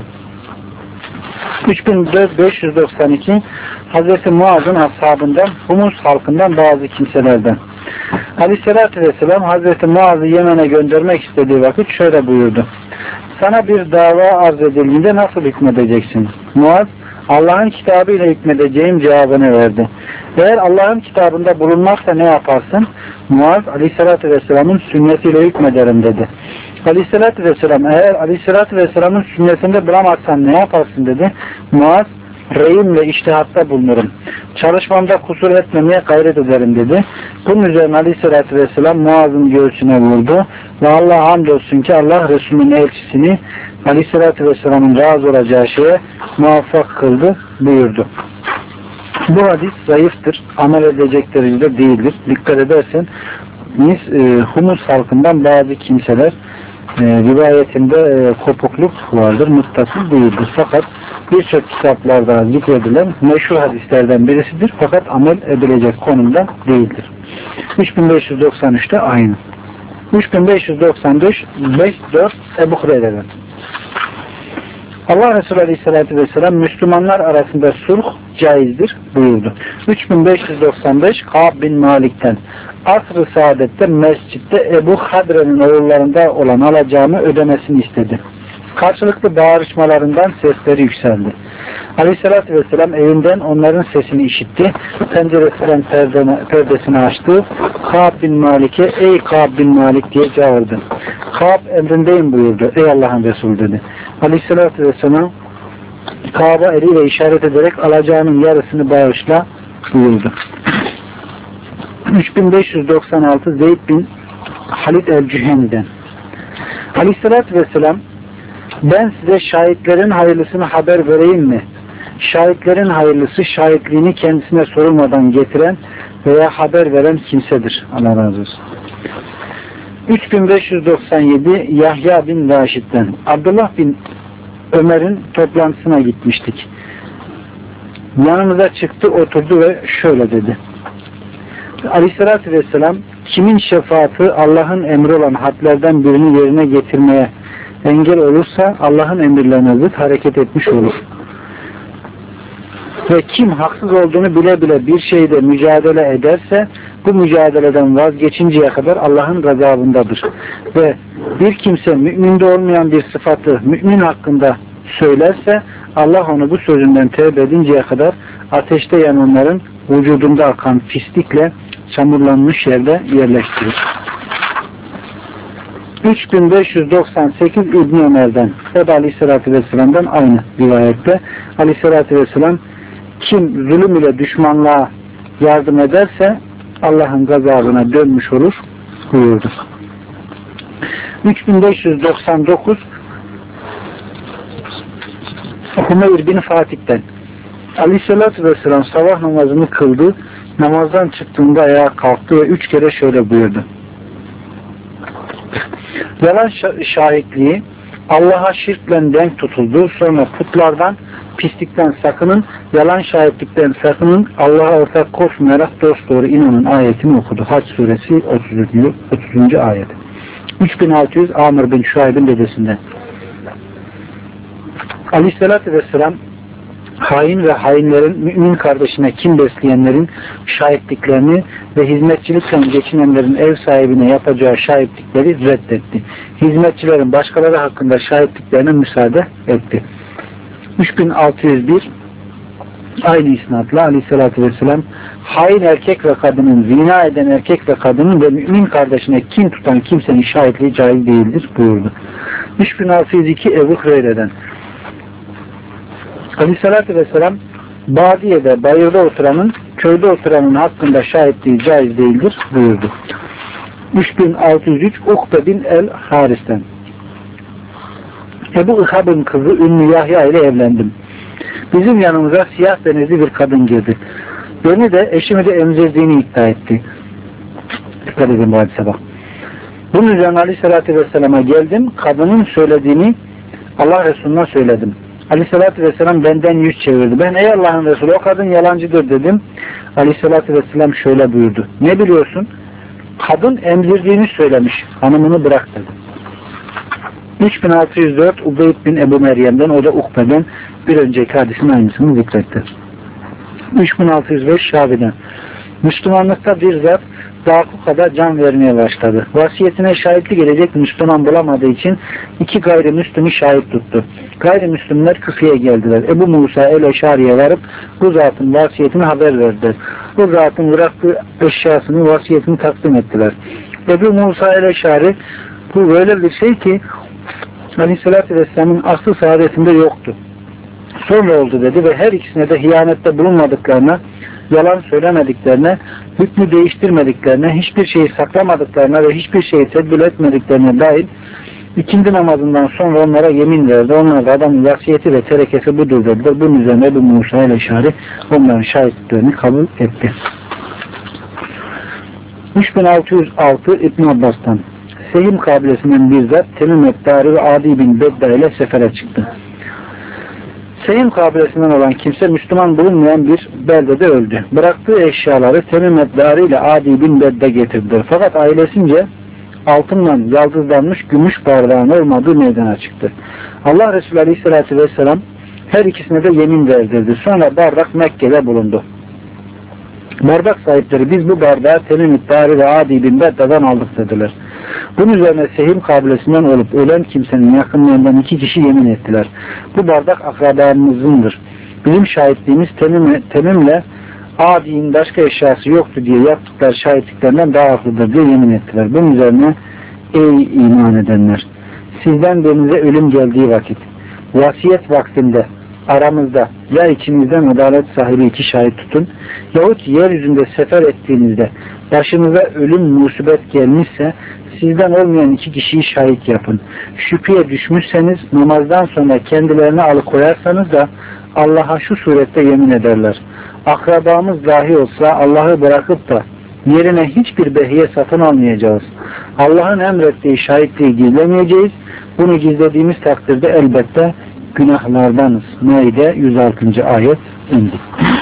[SPEAKER 1] üç bin beş yüz doksan iki Hazreti Muaz'ın ashabından, Humus halkından bazı kimselerden. Aleyhisselatü Vesselam Hazreti Muaz'ı Yemen'e göndermek istediği vakit şöyle buyurdu. Sana bir dava arz edildiğinde nasıl hükmedeceksin? Muaz, Allah'ın kitabıyla hükmedeceğim cevabını verdi. Eğer Allah'ın kitabında bulunmazsa ne yaparsın? Muaz, Aleyhisselatü Vesselam'ın sünnetiyle hükmederim dedi. Aleyhisselatü Vesselam, eğer Aleyhisselatü Vesselam'ın sünnetinde bulamazsan ne yaparsın dedi. Muaz, reyimle iştihatta bulunurum. Çalışmamda kusur etmemeye gayret ederim dedi. Bunun üzerine Aleyhisselatü Vesselam Muaz'ın göğsüne vurdu ve Allah'a hamdolsun ki Allah Resulü'nün elçisini Aleyhisselatü Vesselam'ın razı olacağı şeye muvaffak kıldı buyurdu. Bu hadis zayıftır. Amel edecek derecede değildir. Dikkat edersen biz, e, Humus halkından bazı kimseler e, rivayetinde e, kopukluk vardır. Muttasıl değildir. Fakat birçok kitaplarda zikredilen meşhur hadislerden birisidir. Fakat amel edilecek konumda değildir. üç bin beş yüz doksan üçte aynı. üç bin beş yüz doksan dört Ebu Hureyre'den. Allah Resulü Aleyhisselatü Vesselam Müslümanlar arasında sulh caizdir buyurdu. üç bin beş yüz doksan beş Kâb bin Malik'ten Asr-ı Saadet'te mescitte Ebu Hadre'nin oğullarında olan alacağımı ödemesini istedi. Karşılıklı bağırışmalarından sesleri yükseldi. Aleyhissalatü vesselam evinden onların sesini işitti. Penceresinden perdene, perdesini açtı. Kâb bin Malik'e ey Kâb bin Malik diye çağırdı. Kâb emrindeyim buyurdu. Ey Allah'ın Resulü dedi. Aleyhissalatü vesselam Kâb'a eliyle işaret ederek alacağının yarısını bağışla buyurdu. üç bin beş yüz doksan altı Zeyd bin Halid el-Cüheni'den Aleyhissalatü vesselam ben size şahitlerin hayırlısını haber vereyim mi? Şahitlerin hayırlısı şahitliğini kendisine sorulmadan getiren veya haber veren kimsedir. Allah razı olsun. üç bin beş yüz doksan yedi Yahya bin Raşid'den Abdullah bin Ömer'in toplantısına gitmiştik. Yanımıza çıktı, oturdu ve şöyle dedi. Aleyhissalatü vesselam kimin şefaati Allah'ın emri olan hadlerden birini yerine getirmeye engel olursa Allah'ın emirlerine zıt hareket etmiş olur. Ve kim haksız olduğunu bile bile bir şeyde mücadele ederse bu mücadeleden vazgeçinceye kadar Allah'ın gazabındadır. Ve bir kimse müminde olmayan bir sıfatı mümin hakkında söylerse Allah onu bu sözünden tevbe edinceye kadar ateşte yananların vücudunda akan pislikle çamurlanmış yerde yerleştirir. üç bin beş yüz doksan sekiz İbn Ömer'den o da Aleyhisselatü Vesselam'dan aynı rivayette Aleyhisselatü Vesselam kim zulüm ile düşmanlığa yardım ederse Allah'ın gazabına dönmüş olur buyurdu. üç bin beş yüz doksan dokuz Hümeyr bin Fatih'ten Aleyhisselatü Vesselam sabah namazını kıldı. Namazdan çıktığında ayağa kalktı ve üç kere şöyle buyurdu. Yalan şahitliği Allah'a şirkle denk tutuldu. Sonra putlardan, pislikten sakının, yalan şahitlikten sakının, Allah'a ortak koşmayarak dosdoğru inanın ayetini okudu. Hac suresi otuzuncu ayet. üç bin altı yüz Amr bin Şuayb'in dedesinden. Aleyhisselatü Vesselam hain ve hainlerin, mümin kardeşine kin besleyenlerin şahitliklerini ve hizmetçilikle geçinenlerin ev sahibine yapacağı şahitlikleri reddetti. Hizmetçilerin başkaları hakkında şahitliklerine müsaade etti. üç bin altı yüz bir aynı isnatla Aleyhisselatü Vesselam hain erkek ve kadının, zina eden erkek ve kadının ve mümin kardeşine kin tutan kimsenin şahitliği caiz değildir buyurdu. üç bin altı yüz iki Ebu Hureyre'den Aleyhisselatü Vesselam badiyede, bayırda oturanın, köyde oturanın hakkında şahitliği caiz değildir buyurdu. üç bin altı yüz üç Ukbe bin el-Haris'ten Ebu İhab'ın kızı Ümmü Yahya ile evlendim. Bizim yanımıza siyah benizli bir kadın girdi. Beni de eşimi de emzirdiğini iddia etti. Dikkat edin bu hadise bak. Bunun üzerine Aleyhisselatü Vesselam'a geldim. Kadının söylediğini Allah Resulü'ne söyledim. Aleyhissalatü Vesselam benden yüz çevirdi. Ben ey Allah'ın Resulü o kadın yalancıdır dedim. Aleyhissalatü Vesselam şöyle buyurdu. Ne biliyorsun? Kadın emzirdiğini söylemiş. Hanımını bırak dedi. üç bin altı yüz dört Ubeyd bin Ebu Meryem'den o da Ukbe'den bir önceki hadisin aynısını zikretti. üç bin altı yüz beş Şabi'den Müslümanlıkta bir zat Zakuka'da can vermeye başladı. Vasiyetine şahitlik edecek Müslüman bulamadığı için iki gayrimüslimi şahit tuttu. Gayrimüslimler Kıkı'ya geldiler. Ebu Musa el-Eşari'ye varıp bu zatın vasiyetini haber verdiler. Bu zatın bıraktığı eşyasını, vasiyetini takdim ettiler. Ebu Musa el-Eşari bu böyle bir şey ki Aleyhisselatü Vesselam'ın aslı saadetinde yoktu. Sonra oldu dedi ve her ikisine de hiyanette bulunmadıklarına, yalan söylemediklerine, hükmü değiştirmediklerine, hiçbir şeyi saklamadıklarına ve hiçbir şeyi tedbir etmediklerine dair ikindi namazından sonra onlara yemin verdi. Onlar da adamın vasiyeti ve terekesi budur dediler. Bunun üzerine Ebu Musa el-Eşari onların şahitliklerini kabul etti. üç bin altı yüz altı İbn Abbas'tan Sehim kabilesinden bir zat Temim Eddari ve Adi bin Bedda ile sefere çıktı. Sehim kabilesinden olan kimse Müslüman bulunmayan bir beldede öldü. Bıraktığı eşyaları Temim Eddari ile Adi bin Bedda getirdiler. Fakat ailesince altından yaldızlanmış gümüş bardağın olmadığı meydana çıktı. Allah Resulü Aleyhisselatü Vesselam her ikisine de yemin verdirdi. Sonra bardak Mekke'de bulundu. Bardak sahipleri biz bu bardağı Temim Eddari ve Adi bin Bedda'dan aldık dediler. Bunun üzerine Sehim kabilesinden olup ölen kimsenin yakınlarından iki kişi yemin ettiler. Bu bardak akrabamızındır. Bizim şahitliğimiz temimle, temimle Adi'nin başka eşyası yoktu diye yaptıkları şahitliklerinden daha haklıdır diye yemin ettiler. Bunun üzerine ey iman edenler! Sizden birinize ölüm geldiği vakit, vasiyet vaktinde aramızda ya içinizden adalet sahibi iki şahit tutun yahut yeryüzünde sefer ettiğinizde başınıza ölüm musibet gelmişse sizden olmayan iki kişiyi şahit yapın. Şüpheye düşmüşseniz namazdan sonra kendilerini alıkoyarsanız da Allah'a şu surette yemin ederler. Akrabamız dahi olsa Allah'ı bırakıp da yerine hiçbir behiye satın almayacağız. Allah'ın emrettiği şahitliği gizlemeyeceğiz. Bunu gizlediğimiz takdirde elbette günahlardanız. Maide yüz altıncı ayet indi.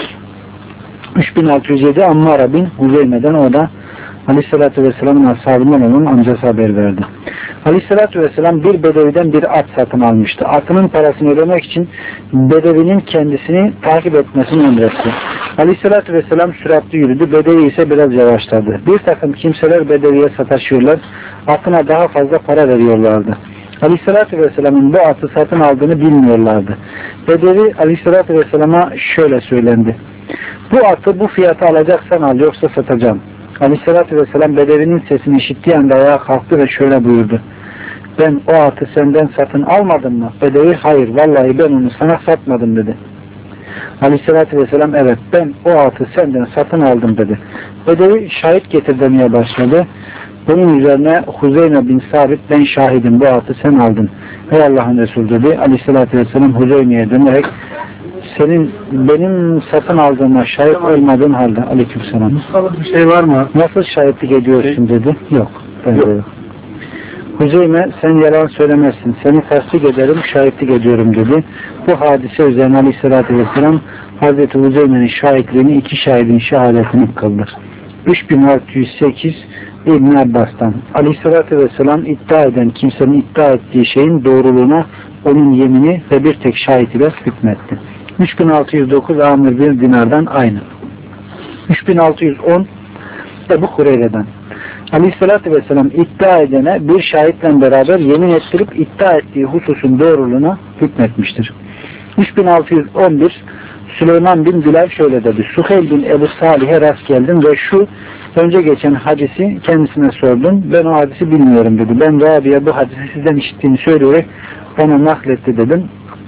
[SPEAKER 1] üç bin altı yüz yedi Ammar bin Huzeyme'den, o da Aleyhisselatü Vesselam'ın ashabından olan amcası haber verdi. Aleyhisselatü Vesselam bir bedeviden bir at satın almıştı. Atının parasını ödemek için bedevinin kendisini takip etmesini emretti. Aleyhisselatü Vesselam süratli yürüdü. Bedevi ise biraz yavaşladı. Bir takım kimseler bedeviye sataşıyorlar. Atına daha fazla para veriyorlardı. Aleyhisselatü Vesselam'ın bu atı satın aldığını bilmiyorlardı. Bedevi Aleyhisselatü Vesselam'a şöyle söylendi. Bu atı bu fiyata alacaksan al, yoksa satacağım. Aleyhisselatü Vesselam bedevinin sesini işittiği anda ayağa kalktı ve şöyle buyurdu. Ben o atı senden satın almadım mı? Bedevi hayır, vallahi ben onu sana satmadım dedi. Aleyhisselatü Vesselam evet, ben o atı senden satın aldım dedi. Bedevi şahit getir demeye başladı. Bunun üzerine Huzeyme bin Sabit ben şahidim, bu atı sen aldın. Ey Allah'ın Resulü dedi. Aleyhisselatü Vesselam Huzeyme'ye dönerek senin benim satın aldığıma şahit olmadığın halde aleykümselam.
[SPEAKER 2] Muskalık bir şey var mı?
[SPEAKER 1] Nasıl şahitlik ediyorsun
[SPEAKER 2] şey?
[SPEAKER 1] dedi. Yok. Ben
[SPEAKER 2] yok.
[SPEAKER 1] de yok. Huzeyme sen yalan söylemezsin. Seni tasdik ederim, şahitlik ediyorum dedi. Bu hadise üzerine Aleyhisselatü Vesselam Hazreti Huzeyme'nin şahitliğini iki şahidin şehadetini kıldı. üç bin altı yüz sekiz İbn Abbas'tan Aleyhisselatü Vesselam iddia eden kimsenin iddia ettiği şeyin doğruluğuna onun yemini ve bir tek şahit ile hükmetti. üç bin altı yüz dokuz Amir bin Dinar'dan aynı. üç bin altı yüz on Ebu Hureyre'den Aleyhisselatü Vesselam iddia edene bir şahitle beraber yemin ettirip iddia ettiği hususun doğruluğuna hükmetmiştir. üç bin altı yüz on bir Süleyman bin Bilal şöyle dedi. Suheyl bin Ebu Salih'e rast geldim ve şu önce geçen hadisi kendisine sordum. Ben o hadisi bilmiyorum dedi. Ben Rabia bu hadisi sizden işittiğini söyleyerek bana nakletti dedim.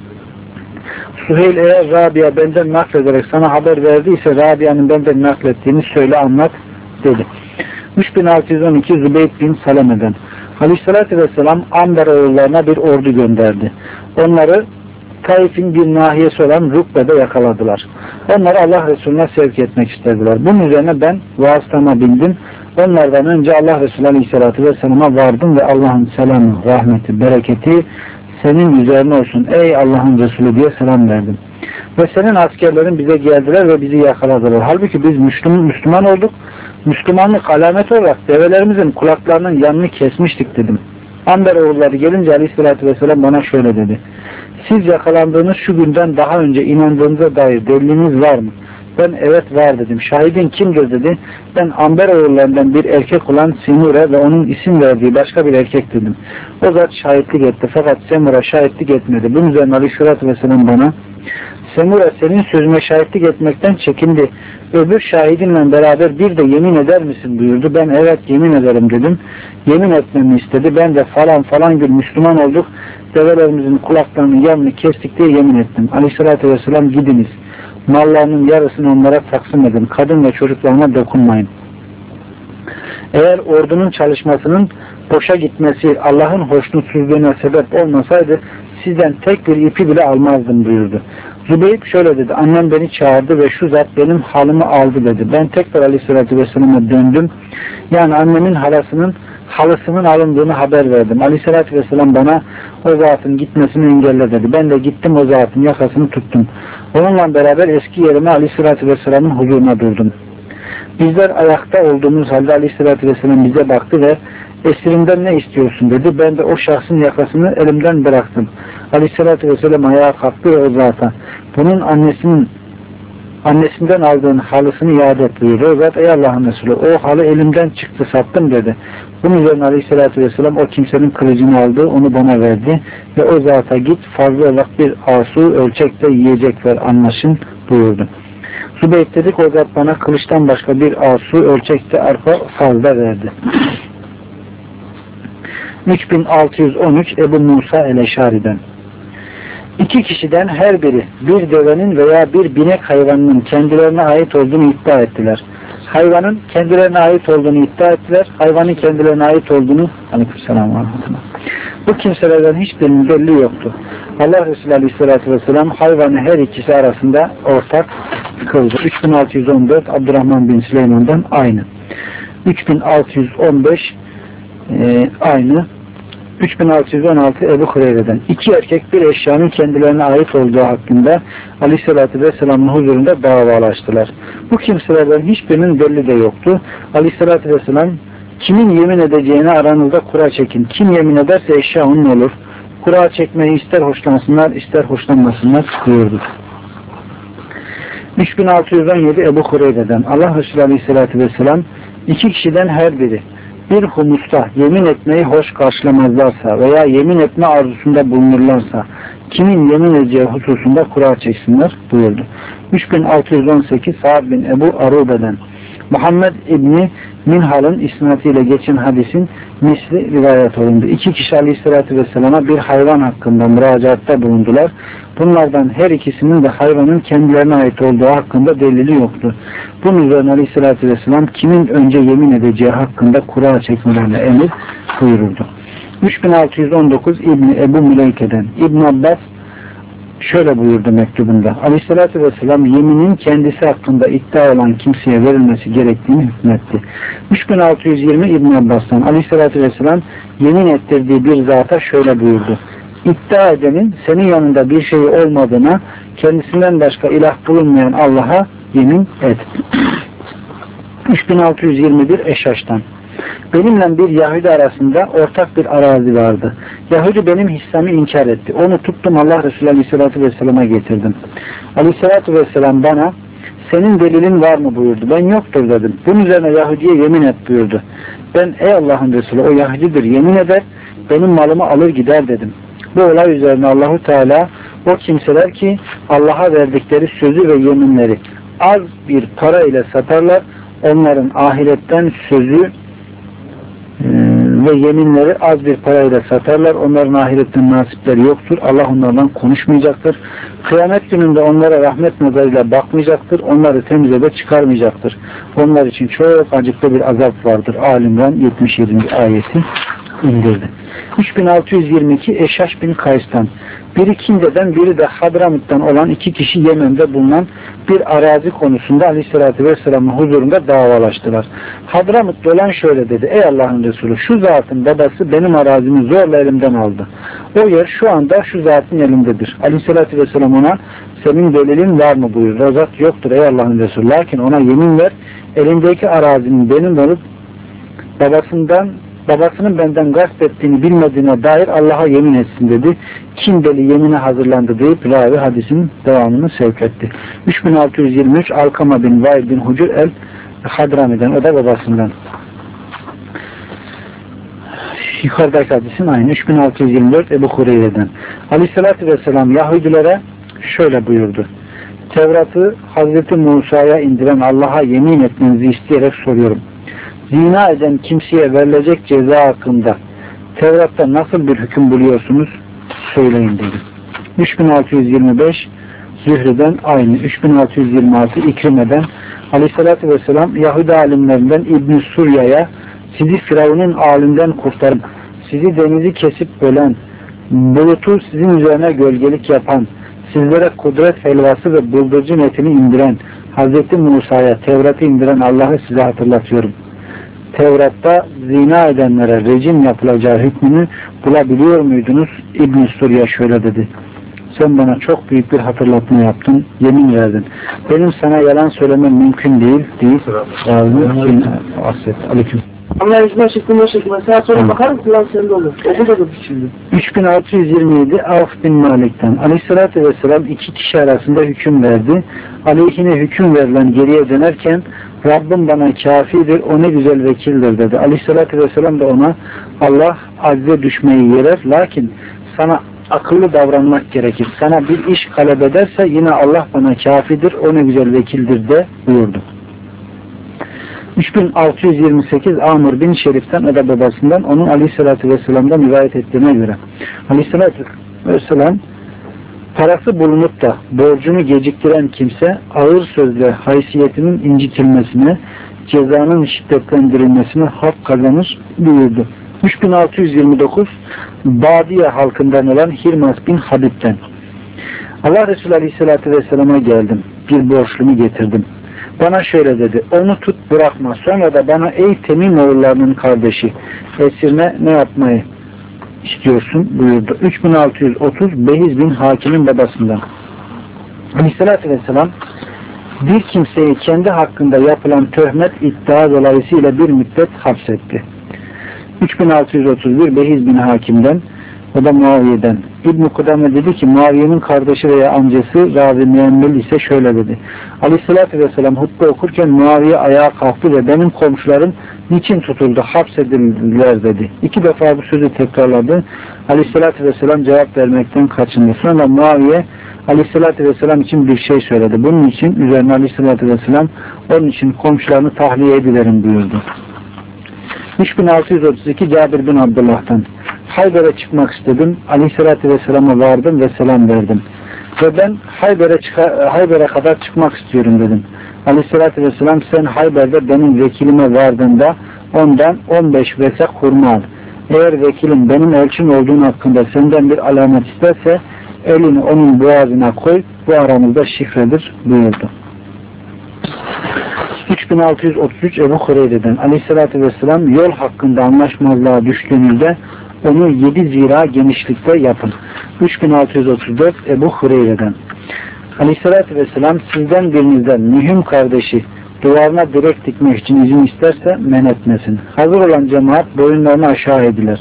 [SPEAKER 1] Suheyl eğer Rabia benden naklederek sana haber verdiyse Rabia'nın benden naklettiğini söyle anlat dedi. üç bin altı yüz on iki Zübeyt bin Saleme'den Aleyhisselatü Vesselam Amber oğullarına bir ordu gönderdi. Onları Taif'in bir nahiyesi olan Rukbe'de yakaladılar. Onları Allah Resulü'ne sevk etmek istediler. Bunun üzerine ben vasıtama bindim. Onlardan önce Allah Resulü Aleyhisselatü Vesselam'a vardım ve Allah'ın selamı, rahmeti, bereketi senin üzerine olsun ey Allah'ın Resulü diye selam verdim. Ve senin askerlerin bize geldiler ve bizi yakaladılar. Halbuki biz Müslüman, Müslüman olduk. Müslümanlık alameti olarak develerimizin kulaklarının yanını kesmiştik dedim. Amber oğulları gelince Aleyhisselatü Vesselam bana şöyle dedi. Siz yakalandığınız şu günden daha önce inandığınıza dair deliliniz var mı? Ben evet var dedim. Şahidin kimdir dedi. Ben Amber oğullarından bir erkek olan Semure ve onun isim verdiği başka bir erkek dedim. O zat şahitlik etti fakat Semure şahitlik etmedi. Bunun üzerine Aleyhisselatü Vesselam bana Semure senin sözüme şahitlik etmekten çekindi. Öbür şahidinle beraber bir de yemin eder misin buyurdu. Ben evet yemin ederim dedim. Yemin etmemi istedi. Ben de falan falan gün Müslüman olduk. Develerimizin kulaklarının yanını kestik diye yemin ettim. Aleyhissalatü vesselam gidiniz. Mallarının yarısını onlara taksim edin. Kadın ve çocuklarına dokunmayın. Eğer ordunun çalışmasının boşa gitmesi Allah'ın hoşnutsuzluğuna sebep olmasaydı sizden tek bir ipi bile almazdım buyurdu. Zübeyir şöyle dedi. Annem beni çağırdı ve şu zat benim halımı aldı dedi. Ben tekrar Aleyhisselatü Vesselam'a döndüm. Yani annemin halasının halısının alındığını haber verdim. Aleyhisselatü Vesselam bana o zatın gitmesini engelle dedi. Ben de gittim o zatın yakasını tuttum. Onunla beraber eski yerime Aleyhisselatü Vesselam'ın huzuruna durdum. Bizler ayakta olduğumuz halde Aleyhisselatü Vesselam bize baktı ve esirimden ne istiyorsun dedi. Ben de o şahsın yakasını elimden bıraktım. Aleyhisselatü Vesselam ayağa kalktı ve o zata bunun annesinin annesinden aldığın halısını iade et buyurdu. O zat ey Allah'ın Resulü o halı elimden çıktı sattım dedi. Bunun üzerine Aleyhisselatü Vesselam o kimsenin kılıcını aldı, onu bana verdi ve o zata git fazla olarak bir asu ölçekte yiyecek ver anlaşın buyurdu. Zübeyir dedik o zat bana kılıçtan başka bir asu ölçekte arpa fazla verdi. üç bin altı yüz on üç Ebu Musa el-Eşari'den. İki kişiden her biri bir devenin veya bir binek hayvanının kendilerine ait olduğunu iddia ettiler. Hayvanın kendilerine ait olduğunu iddia ettiler. Hayvanın kendilerine ait olduğunu aleykümselam ve rahmetullah. Bu kimselerden hiçbirinin belli yoktu. Allah Resulü Aleyhisselatü Vesselam hayvanı her ikisi arasında ortak kıldı. üç bin altı yüz on dört Abdurrahman bin Süleyman'dan aynı. üç bin altı yüz on beş e, aynı. üç bin altı yüz on altı Ebu Hureyre'den. İki erkek bir eşyanın kendilerine ait olduğu hakkında Aleyhisselatü Vesselam'ın huzurunda davalaştılar. Bu kimselerden hiçbirinin belli de yoktu. Aleyhisselatü Vesselam kimin yemin edeceğine aranızda kura çekin. Kim yemin ederse eşya onun olur. Kura çekmeyi ister hoşlansınlar ister hoşlanmasınlar buyurdu. üç bin altı yüz on yedi Ebu Hureyre'den. Allah Resulü Aleyhisselatü Vesselam iki kişiden her biri bir humusta yemin etmeyi hoş karşılamazlarsa veya yemin etme arzusunda bulunurlarsa kimin yemin edeceği hususunda kura çeksinler buyurdu. üç bin altı yüz on sekiz Sa'd bin Ebu Arube'den. Muhammed İbni Minhal'ın isnatıyla geçen hadisin misli rivayet olundu. İki kişi Aleyhisselatü Vesselam'a bir hayvan hakkında müracaatta bulundular. Bunlardan her ikisinin de hayvanın kendilerine ait olduğu hakkında delili yoktu. Bunun üzerine Aleyhisselatü Vesselam kimin önce yemin edeceği hakkında kura çekmelerine emir buyururdu. üç bin altı yüz on dokuz İbni Ebu Müleyke'den. İbn Abbas şöyle buyurdu mektubunda. Aleyhisselatü Vesselam yeminin kendisi hakkında iddia olan kimseye verilmesi gerektiğini hükmetti. üç bin altı yüz yirmi İbn Abbas'tan Aleyhisselatü Vesselam yemin ettirdiği bir zata şöyle buyurdu. İddia edenin senin yanında bir şeyi olmadığına, kendisinden başka ilah bulunmayan Allah'a yemin et. üç bin altı yüz yirmi bir Eşaş'tan. Benimle bir Yahudi arasında ortak bir arazi vardı. Yahudi benim hissemi inkar etti. Onu tuttum Allah Resulü Aleyhisselatü Vesselam'a getirdim. Aleyhisselatü Vesselam bana senin delilin var mı buyurdu. Ben yoktur dedim. Bunun üzerine Yahudi'ye yemin et buyurdu. Ben ey Allah'ın Resulü o Yahudidir yemin eder benim malımı alır gider dedim. Bu olay üzerine Allahu Teala o kimseler ki Allah'a verdikleri sözü ve yeminleri az bir para ile satarlar onların ahiretten sözü ve yeminleri az bir parayla satarlar. Onların ahiretten nasipleri yoktur. Allah onlardan konuşmayacaktır. Kıyamet gününde onlara rahmet nazarıyla bakmayacaktır. Onları temize de çıkarmayacaktır. Onlar için çok acıklı bir azap vardır. Alimran yetmiş yedinci ayeti indirdi. üç bin altı yüz yirmi iki Eşaş bin Kays'tan. Biri Kinde'den biri de Hadramit'ten olan iki kişi Yemen'de bulunan bir arazi konusunda Aleyhisselatü Vesselam'ın huzurunda davalaştılar. Hadramit'te olan şöyle dedi. Ey Allah'ın Resulü şu zatın babası benim arazimi zorla elimden aldı. O yer şu anda şu zatın elindedir. Aleyhisselatü Vesselam ona senin delilin var mı buyurdu. O zat yoktur ey Allah'ın Resulü. Lakin ona yemin ver elindeki arazinin benim olup babasından babasının benden gasp ettiğini bilmediğine dair Allah'a yemin etsin dedi. Kim deli yemine hazırlandı deyip ravi hadisin devamını sevk etti. üç bin altı yüz yirmi üç Alkama bin Vail bin Hucur el Hadrami'den o da babasından. Yukarıdaki hadisin aynı. üç bin altı yüz yirmi dört Ebu Hureyre'den. Aleyhissalatü Vesselam Yahudilere şöyle buyurdu. Tevrat'ı Hazreti Musa'ya indiren Allah'a yemin etmenizi isteyerek soruyorum. Zina eden kimseye verilecek ceza hakkında Tevrat'ta nasıl bir hüküm buluyorsunuz? Söyleyin dedi. üç bin altı yüz yirmi beş Zühre'den aynı. üç bin altı yüz yirmi altı İkrime'den Aleyhisselatü Vesselam Yahudi alimlerinden İbn-i Surya'ya sizi Firavun'un alinden kurtarıp sizi denizi kesip bölen bulutu sizin üzerine gölgelik yapan sizlere kudret helvası ve bıldırcın etini indiren Hazreti Musa'ya Tevrat'ı indiren Allah'ı size hatırlatıyorum. Tevrat'ta zina edenlere rejim yapılacağı hükmünü bulabiliyor muydunuz? İbn-i Surya şöyle dedi. Sen bana çok büyük bir hatırlatma yaptın, yemin verdin. Benim sana yalan söylemem mümkün değil, değil. Aleyküm.
[SPEAKER 2] Ama icma şeklinde şeklinde. Sen sonra bakar mısın lan sende olur. Oku da dur şimdi.
[SPEAKER 1] üç bin altı yüz yirmi yedi Avf bin Malik'ten Aleyhisselatü Vesselam iki kişi arasında hüküm verdi. Aleyhine hüküm verilen geriye dönerken Rabbim bana kafidir, o ne güzel vekildir dedi. Aleyhisselatü Vesselam da ona Allah azze düşmeyi yerer, lakin sana akıllı davranmak gerekir. Sana bir iş talep ederse yine Allah bana kafidir, o ne güzel vekildir de buyurdu. üç bin altı yüz yirmi sekiz Amr bin Şerif'ten o da babasından onun Aleyhisselatü Vesselam'dan rivayet ettiğine göre Aleyhisselatü Vesselam parası bulunup da borcunu geciktiren kimse ağır sözle haysiyetinin incitilmesine, cezanın şiddetlendirilmesine hak kazanır buyurdu. üç bin altı yüz yirmi dokuz Badiye halkından olan Hirmas bin Habib'den Allah Resulü Aleyhisselatü Vesselam'a geldim. Bir borçlumu getirdim. Bana şöyle dedi. Onu tut bırakma. Sonra da bana ey Temim oğullarının kardeşi esirine ne yapmayı istiyorsun buyurdu. üç bin altı yüz otuz Behiz bin Hakim'in babasından Aleyhisselatü Vesselam bir kimseyi kendi hakkında yapılan töhmet iddia dolayısıyla bir müddet hapsetti. üç bin altı yüz otuz bir Behiz bin Hakim'den o da Muaviye'den. İbn-i Kudame dedi ki Muaviye'nin kardeşi veya amcası Ravi Müemmil ise şöyle dedi. Aleyhisselatü Vesselam hutbe okurken Muaviye ayağa kalktı ve benim komşularım niçin tutuldu, hapsedildiler dedi. İki defa bu sözü tekrarladı. Aleyhisselatü Vesselam cevap vermekten kaçındı. Sonra Muaviye Aleyhisselatü Vesselam için bir şey söyledi. Bunun için üzerine Aleyhisselatü Vesselam onun için komşularını tahliye edilerim buyurdu. üç bin altı yüz otuz iki Cabir bin Abdullah'tan Hayber'e çıkmak istedim. Aleyhisselatü Vesselam'a vardım ve selam verdim. Ve ben Hayber'e Hayber'e kadar çıkmak istiyorum dedim. Aleyhisselatü Vesselam sen Hayber'de benim vekilime vardığında ondan on beş vesek hurma al. Eğer vekilim benim elçim olduğun hakkında senden bir alamet isterse elini onun boğazına koy. Bu aramızda şifredir buyurdu. üç bin altı yüz otuz üç Ebu Hureyre'den Aleyhisselatü Vesselam yol hakkında anlaşmazlığa düştüğünüzde onu yedi zira genişlikte yapın. üç bin altı yüz otuz dört Ebu Hureyre'den Aleyhisselatü Vesselam sizden birinizden mühim kardeşi duvarına direkt dikmek için izin isterse men etmesin. Hazır olan cemaat boyunlarını aşağı ediler.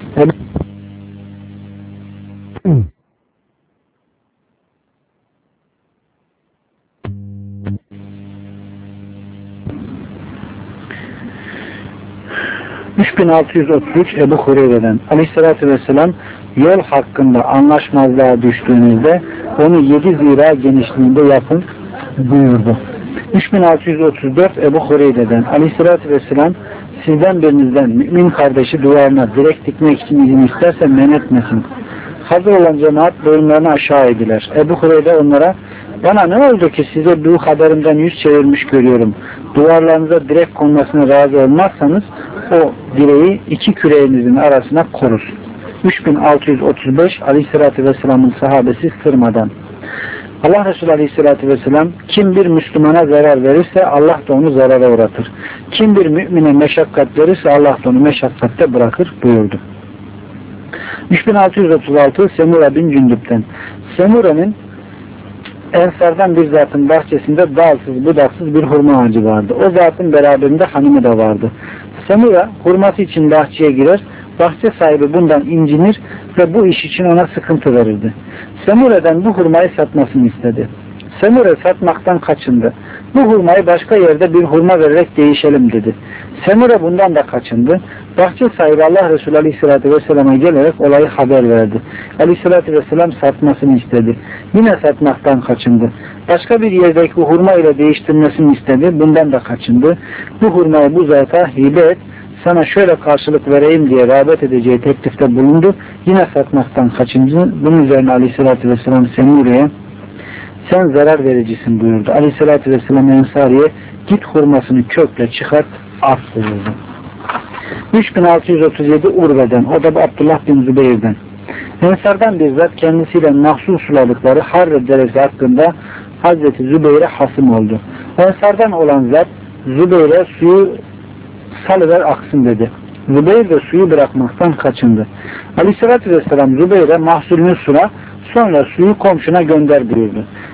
[SPEAKER 1] üç bin altı yüz otuz üç Ebu Hureyre'den Aleyhisselatü Vesselam yol hakkında anlaşmazlığa düştüğünüzde onu yedi zira genişliğinde yapın buyurdu. üç bin altı yüz otuz dört Ebu Hureyre'den Aleyhisselatü Vesselam sizden birinizden mümin kardeşi duvarına direkt dikmek için izin isterse men etmesin. Hazır olan cemaat boyunlarını aşağı ediler. Ebu Hureyre onlara bana ne oldu ki size bu haberimden yüz çevirmiş görüyorum. Duvarlarınıza direkt konmasına razı olmazsanız o direği iki küreğinizin arasına korur. üç bin altı yüz otuz beş Aleyhisselatü Vesselam'ın sahabesi Sırma'dan Allah Resulü Aleyhisselatü Vesselam kim bir Müslümana zarar verirse Allah da onu zarara uğratır. Kim bir mümine meşakkat verirse Allah da onu meşakkatte bırakır buyurdu. üç bin altı yüz otuz altı Semura bin Cündüp'ten Semura'nın Ensardan bir zatın bahçesinde dalsız budaksız bir hurma ağacı vardı. O zatın beraberinde hanımı da vardı. Semura hurması için bahçeye girer, bahçe sahibi bundan incinir ve bu iş için ona sıkıntı verirdi. Semura'dan bu hurmayı satmasını istedi. Semura satmaktan kaçındı. Bu hurmayı başka yerde bir hurma vererek değişelim dedi. Semura bundan da kaçındı. Bahçe sahibi Allah Resulü Aleyhisselatü Vesselam'a gelerek olayı haber verdi. Aleyhisselatü Vesselam satmasını istedi. Yine satmaktan kaçındı. Başka bir yerdeki hurma ile değiştirmesini istedi. Bundan da kaçındı. Bu hurmayı bu zata hibe et, sana şöyle karşılık vereyim diye rağbet edeceği teklifte bulundu. Yine satmaktan kaçındı. Bunun üzerine Aleyhisselatü Vesselam Semura'ya sen zarar vericisin buyurdu. Aleyhisselatü Vesselam Ensari'ye git hurmasını kökle çıkart at buyurdu. üç bin altı yüz otuz yedi Urve'den, o da Abdullah bin Zübeyir'den. Ensardan bir zat kendisiyle mahsul suladıkları Harre deresi hakkında Hazreti Zübeyir'e hasım oldu. Ensardan olan zat Zübeyir'e suyu salıver aksın dedi. Zübeyir de suyu bırakmaktan kaçındı. Aleyhisselatü Vesselam Zübeyir'e mahsulünü sula, sonra suyu komşuna gönder buyurdu.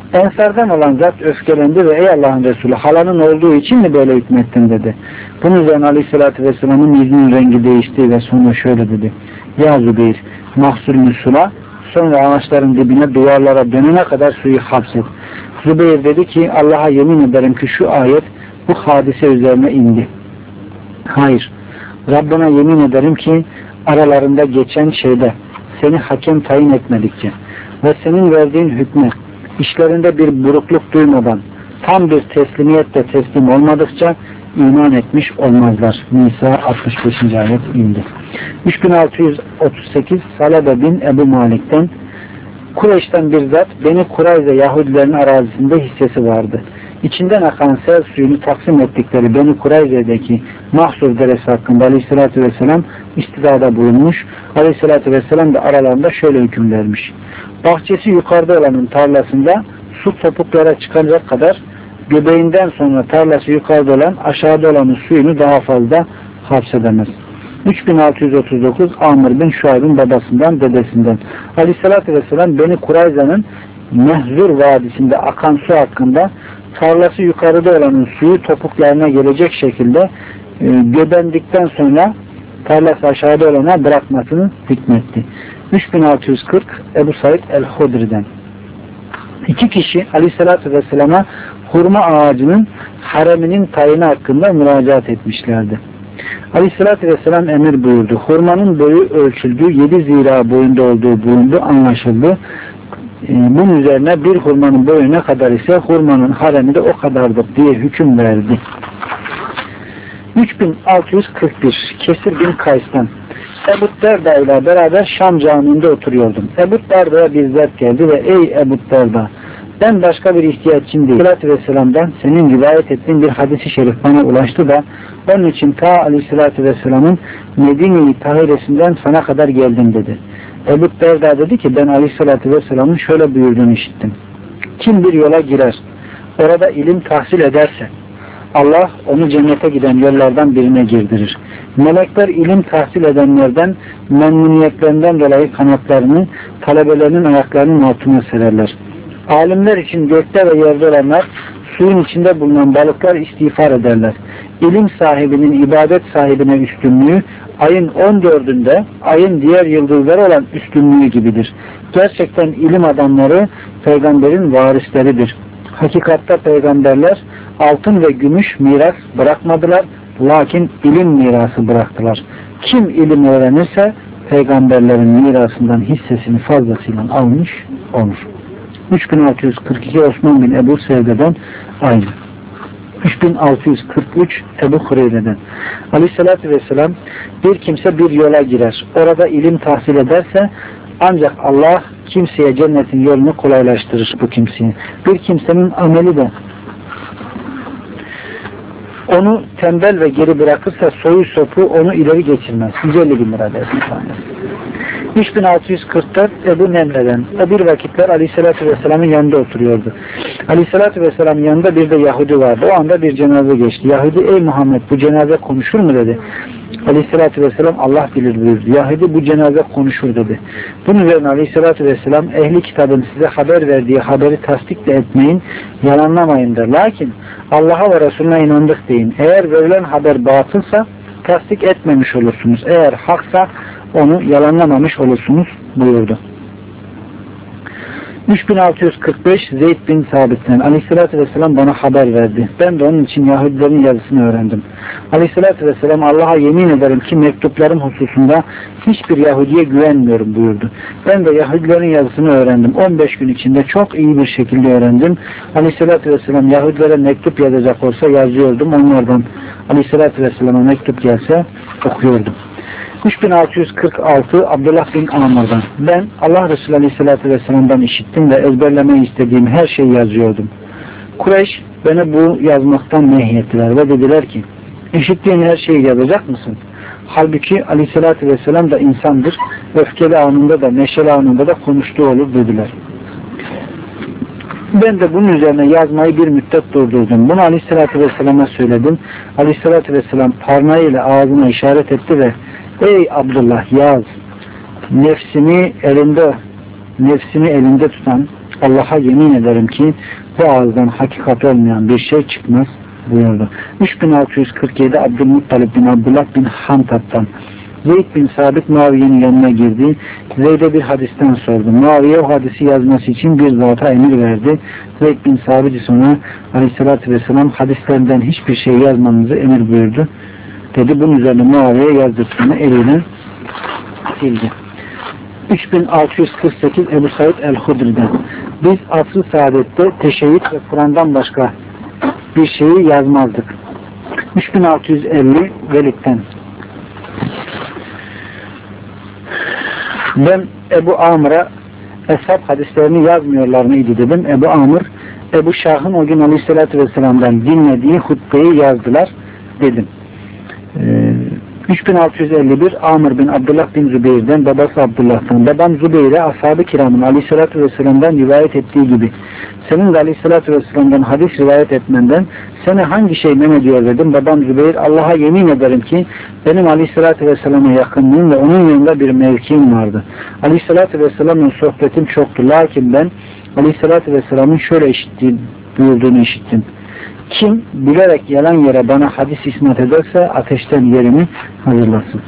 [SPEAKER 1] Ensardan olan zat öfkelendi ve ey Allah'ın Resulü halanın olduğu için mi böyle hükmettin dedi. Bunun üzerine Aleyhisselatü Vesselam'ın yüzünün rengi değişti ve sonra şöyle dedi. Ya Zübeyir, mahsulünü sula, sonra ağaçların dibine duvarlara dönene kadar suyu hapset. Zübeyir dedi ki Allah'a yemin ederim ki şu ayet bu hadise üzerine indi. Hayır, Rabbına yemin ederim ki aralarında geçen şeyde seni hakem tayin etmedikçe ve senin verdiğin hükme işlerinde bir burukluk duymadan tam bir teslimiyetle teslim olmadıkça iman etmiş olmazlar. Nisa altmış beşinci ayet indi. üç bin altı yüz otuz sekiz Salebe bin Ebu Malik'ten Kureyş'ten bir zat Beni Kurayza Yahudilerin arazisinde hissesi vardı. İçinden akan sel suyunu taksim ettikleri Beni Kurayza'daki Mahsur Deresi hakkında Aleyhisselatü Vesselam istidada bulunmuş. Aleyhisselatü Vesselam da aralarında şöyle hüküm vermiş. Bahçesi yukarıda olanın tarlasında su topuklara çıkacak kadar göbeğinden sonra tarlası yukarıda olan aşağıda olanın suyunu daha fazla hapsedemez. üç bin altı yüz otuz dokuz Amr bin Şuayb'ın babasından, dedesinden. Aleyhisselatü Vesselam Beni Kurayza'nın Mehzur Vadisi'nde akan su hakkında tarlası yukarıda olanın suyu topuklarına gelecek şekilde e, göbendikten sonra tarlası aşağıda olana bırakmasını hükmetti. üç bin altı yüz kırk Ebu Said el-Hudri'den. İki kişi Aleyhisselatü Vesselam'a hurma ağacının hareminin tayini hakkında müracaat etmişlerdi. Aleyhisselatü Vesselam emir buyurdu. Hurmanın boyu ölçüldü, yedi zira boyunda olduğu bulundu, anlaşıldı. Bunun üzerine bir hurmanın boyu ne kadar ise hurmanın haremi de o kadardır diye hüküm verdi. üç bin altı yüz kırk bir Kesir bin Kays'tan Ebu Derda ile beraber Şam Camii'nde oturuyordum. Ebu Derda'ya bir zat geldi ve ey Ebu Derda, ben başka bir ihtiyaççım değil. Aleyhisselatü Vesselam'dan senin rivayet ettiğin bir hadis-i şerif bana ulaştı da onun için ta Aleyhisselatü Vesselam'ın Medine-i Tahiresi'nden sana kadar geldim dedi. Ebu Derda dedi ki ben Aleyhisselatü Vesselam'ın şöyle buyurduğunu işittim. Kim bir yola girer, orada ilim tahsil ederse Allah onu cennete giden yollardan birine girdirir. Melekler ilim tahsil edenlerden memnuniyetlerinden dolayı kanatlarını talebelerinin ayaklarının altına sererler. Alimler için gökte ve yerde olanlar, suyun içinde bulunan balıklar istiğfar ederler. İlim sahibinin ibadet sahibine üstünlüğü, ayın on dördünde ayın diğer yıldızları olan üstünlüğü gibidir. Gerçekten ilim adamları peygamberin varisleridir. Hakikatte peygamberler altın ve gümüş miras bırakmadılar, lakin ilim mirası bıraktılar. Kim ilim öğrenirse peygamberlerin mirasından hissesini fazlasıyla almış olur. üç bin altı yüz kırk iki Osman bin Ebu Sevde'den aynı. üç bin altı yüz kırk üç Ebu Hureyre'den. Aleyhissalatü Vesselam bir kimse bir yola girer. Orada ilim tahsil ederse ancak Allah kimseye cennetin yolunu kolaylaştırır bu kimseye. Bir kimsenin ameli de onu tembel ve geri bırakırsa soyu sopu onu ileri geçirmez. yüz elli bin lira dersin. üç bin altı yüz kırk dört Ebu Nemre'den. O bir vakitler Aleyhisselatü Vesselam'ın yanında oturuyordu. Aleyhisselatü Vesselam'ın yanında bir de Yahudi vardı. O anda bir cenaze geçti. Yahudi ey Muhammed bu cenaze konuşur mu dedi. Aleyhisselatü Vesselam Allah bilir buyurdu. Yahudi bu cenaze konuşur dedi. Bunun üzerine Aleyhisselatü Vesselam ehli kitabın size haber verdiği haberi tasdik de etmeyin, yalanlamayındır. Lakin Allah'a ve Resulüne inandık deyin. Eğer verilen haber batılsa tasdik etmemiş olursunuz. Eğer haksa onu yalanlamamış olursunuz buyurdu. üç bin altı yüz kırk beş Zeyd bin Sabit'ten Aleyhisselatü Vesselam bana haber verdi. Ben de onun için Yahudilerin yazısını öğrendim. Aleyhisselatü Vesselam Allah'a yemin ederim ki mektuplarım hususunda hiçbir Yahudiye güvenmiyorum buyurdu. Ben de Yahudilerin yazısını öğrendim. on beş gün içinde çok iyi bir şekilde öğrendim. Aleyhisselatü Vesselam Yahudilere mektup yazacak olsa yazıyordum. Onlardan Aleyhisselatü Vesselam'a mektup gelse okuyordum. üç bin altı yüz kırk altı Abdullah bin Amr'dan. Ben Allah Resulü Aleyhisselatü Vesselam'dan işittim ve ezberlemeyi istediğim her şeyi yazıyordum. Kureyş beni bu yazmaktan nehyettiler ve dediler ki işittiğin her şeyi yazacak mısın? Halbuki Aleyhisselatü Vesselam da insandır. Öfkeli anında da neşeli anında da konuştuğu olur dediler. Ben de bunun üzerine yazmayı bir müddet durdurdum. Bunu Aleyhisselatü Vesselam'a söyledim. Aleyhisselatü Vesselam parmağıyla ağzına işaret etti ve ey Abdullah yaz. Nefsini elinde nefsini elinde tutan Allah'a yemin ederim ki bu ağızdan hakikat olmayan bir şey çıkmaz buyurdu. üç bin altı yüz kırk yedi Abdülmuttalib bin Abdullah bin Hantab'dan Zeyd bin Sabit Muaviye'nin yanına girdi. Zeyd'e bir hadisten sordu. Muaviye o hadisi yazması için bir zata emir verdi. Zeyd bin Sabit ise ona aleyhissalatü vesselam hadislerden hiçbir şey yazmamızı emir buyurdu dedi. Bunun üzerine Muaviye yazdıklarını eliyle sildi. üç bin altı yüz kırk sekiz Ebu Said el-Hudri'den biz asr-ı saadette teşeyyüt ve Kur'an'dan başka bir şeyi yazmazdık. üç bin altı yüz elli Velid'den ben Ebu Amr'a Eshab hadislerini yazmıyorlar mıydı dedim. Ebu Amr, Ebu Şah'ın o gün Aleyhisselatü Vesselam'dan dinlediği hutbeyi yazdılar dedim. Ee, üç bin altı yüz elli bir Amr bin Abdullah bin Zübeyir'den babası Abdullah'tan babam Zübeyir'e ashab-ı kiramın Aleyhisselatü Vesselam'dan rivayet ettiği gibi senin de Aleyhisselatü Vesselam'dan hadis rivayet etmenden seni hangi şey men ediyor dedim. Babam Zübeyir Allah'a yemin ederim ki benim Aleyhisselatü Vesselam'a yakınlığım ve onun yanında bir mevkiim vardı. Aleyhisselatü Vesselam'ın sohbetim çoktu. Lakin ben Aleyhisselatü Vesselam'ın şöyle işittiği, buyurduğunu işittim. Kim bilerek yalan yere bana hadis isnat ederse ateşten yerimi hazırlasın.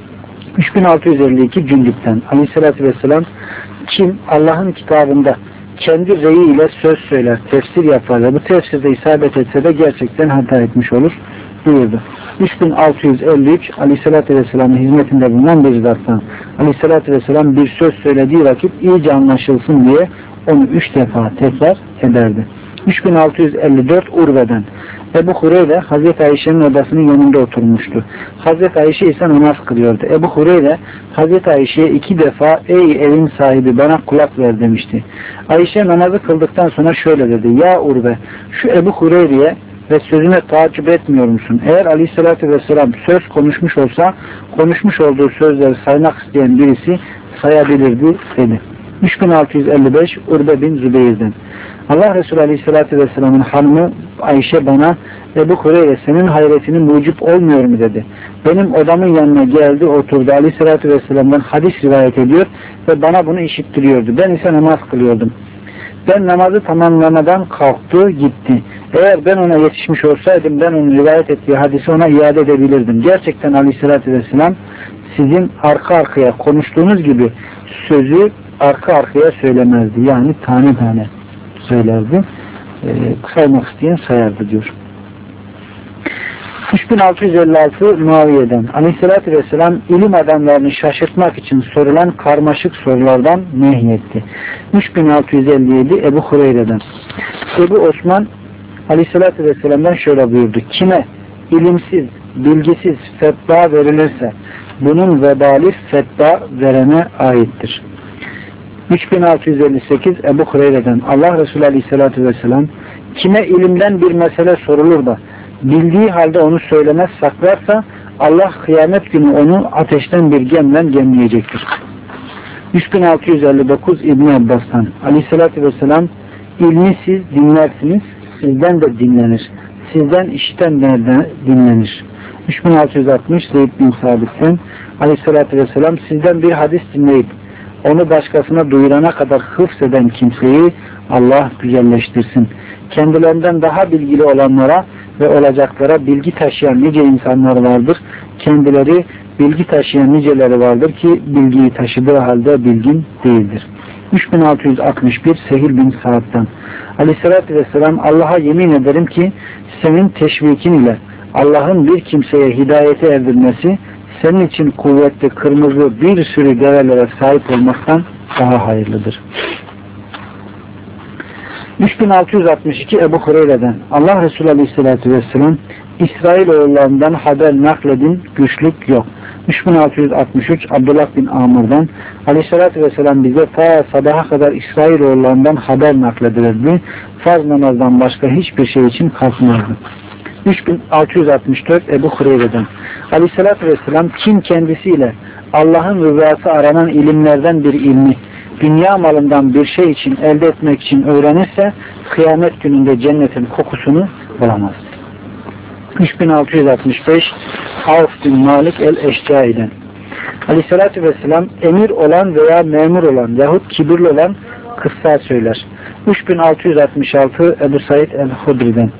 [SPEAKER 1] üç bin altı yüz elli iki Cündüp'ten Aleyhisselatü Vesselam kim Allah'ın kitabında kendi reyi ile söz söyler, tefsir yapar ve bu tefsirde isabet etse de gerçekten hata etmiş olur buyurdu. üç bin altı yüz elli üç Aleyhisselatü Vesselam'ın hizmetinde bulunan bir zattan Aleyhisselatü Vesselam bir söz söylediği vakit iyice anlaşılsın diye onu üç defa tekrar ederdi. üç bin altı yüz elli dört Urve'den Ebu Hureyre Hazreti Ayşe'nin odasının yanında oturmuştu. Hazreti Ayşe ise namaz kılıyordu. Ebu Hureyre Hazreti Ayşe'ye iki defa ey evin sahibi bana kulak ver demişti. Ayşe namazı kıldıktan sonra şöyle dedi. Ya Urve şu Ebu Hureyre'ye ve sözüne takip etmiyor musun? Eğer Aleyhisselatü Vesselam söz konuşmuş olsa konuşmuş olduğu sözleri saymak isteyen birisi sayabilirdi dedi. üç bin altı yüz elli beş Urve bin Zübeyir'den Allah Resulü Aleyhisselatü Vesselam'ın hanımı Ayşe bana Ebu Hureyre senin hayretinin mucip olmuyor mu dedi. Benim odamın yanına geldi oturdu. Aleyhisselatü Vesselam'dan hadis rivayet ediyor ve bana bunu işittiriyordu. Ben ise namaz kılıyordum. Ben namazı tamamlamadan kalktı gitti. Eğer ben ona yetişmiş olsaydım ben onun rivayet ettiği hadisi ona iade edebilirdim. Gerçekten Aleyhisselatü Vesselam sizin arka arkaya konuştuğunuz gibi sözü arka arkaya söylemezdi. Yani tane tane söylerdi. Ee, saymak isteyen sayardı diyor. üç bin altı yüz elli altı Muaviye'den Aleyhisselatü Vesselam ilim adamlarını şaşırtmak için sorulan karmaşık sorulardan nehyetti. üç bin altı yüz elli yedi Ebu Hureyre'den Ebu Osman Aleyhisselatü Vesselam'dan şöyle buyurdu. Kime ilimsiz, bilgisiz fetva verilirse bunun vebali fetva verene aittir. üç bin altı yüz elli sekiz Ebu Hureyre'den Allah Resulü Aleyhisselatü Vesselam kime ilimden bir mesele sorulur da bildiği halde onu söylemez saklarsa Allah kıyamet günü onu ateşten bir gemle gemleyecektir. üç bin altı yüz elli dokuz İbn Abbas'tan Aleyhisselatü Vesselam ilmi siz dinlersiniz sizden de dinlenir. Sizden işitenlerden dinlenir. üç bin altı yüz altmış Zeyd bin Sabit'ten Aleyhisselatü Vesselam sizden bir hadis dinleyip onu başkasına duyurana kadar hıfzeden kimseyi Allah güzelleştirsin. Kendilerinden daha bilgili olanlara ve olacaklara bilgi taşıyan nice insanlar vardır. Kendileri bilgi taşıyan niceleri vardır ki bilgiyi taşıdığı halde bilgin değildir. üç bin altı yüz altmış bir Sehil bin Sa'd'dan Aleyhisselatü Vesselam Allah'a yemin ederim ki senin teşvikin ile Allah'ın bir kimseye hidayete erdirmesi senin için kuvvetli kırmızı bir sürü develere sahip olmaktan daha hayırlıdır. üç bin altı yüz altmış iki Ebu Hureyre'den Allah Resulü Aleyhisselatü Vesselam İsrailoğullarından haber nakledin güçlük yok. üç bin altı yüz altmış üç Abdullah bin Amr'dan Aleyhisselatü Vesselam bize ta sabaha kadar İsrailoğullarından haber nakledilirdi. Farz namazdan başka hiçbir şey için kalkmazdı. üç bin altı yüz altmış dört Ebu Hureyre'den Aleyhisselatü Vesselam kim kendisiyle Allah'ın rızası aranan ilimlerden bir ilmi dünya malından bir şey için elde etmek için öğrenirse kıyamet gününde cennetin kokusunu bulamaz. üç bin altı yüz altmış beş Avf bin Malik el-Eşcai'den Aleyhisselatü Vesselam emir olan veya memur olan yahut kibirli olan kıssa söyler. üç bin altı yüz altmış altı Ebu Said el-Hudri'den.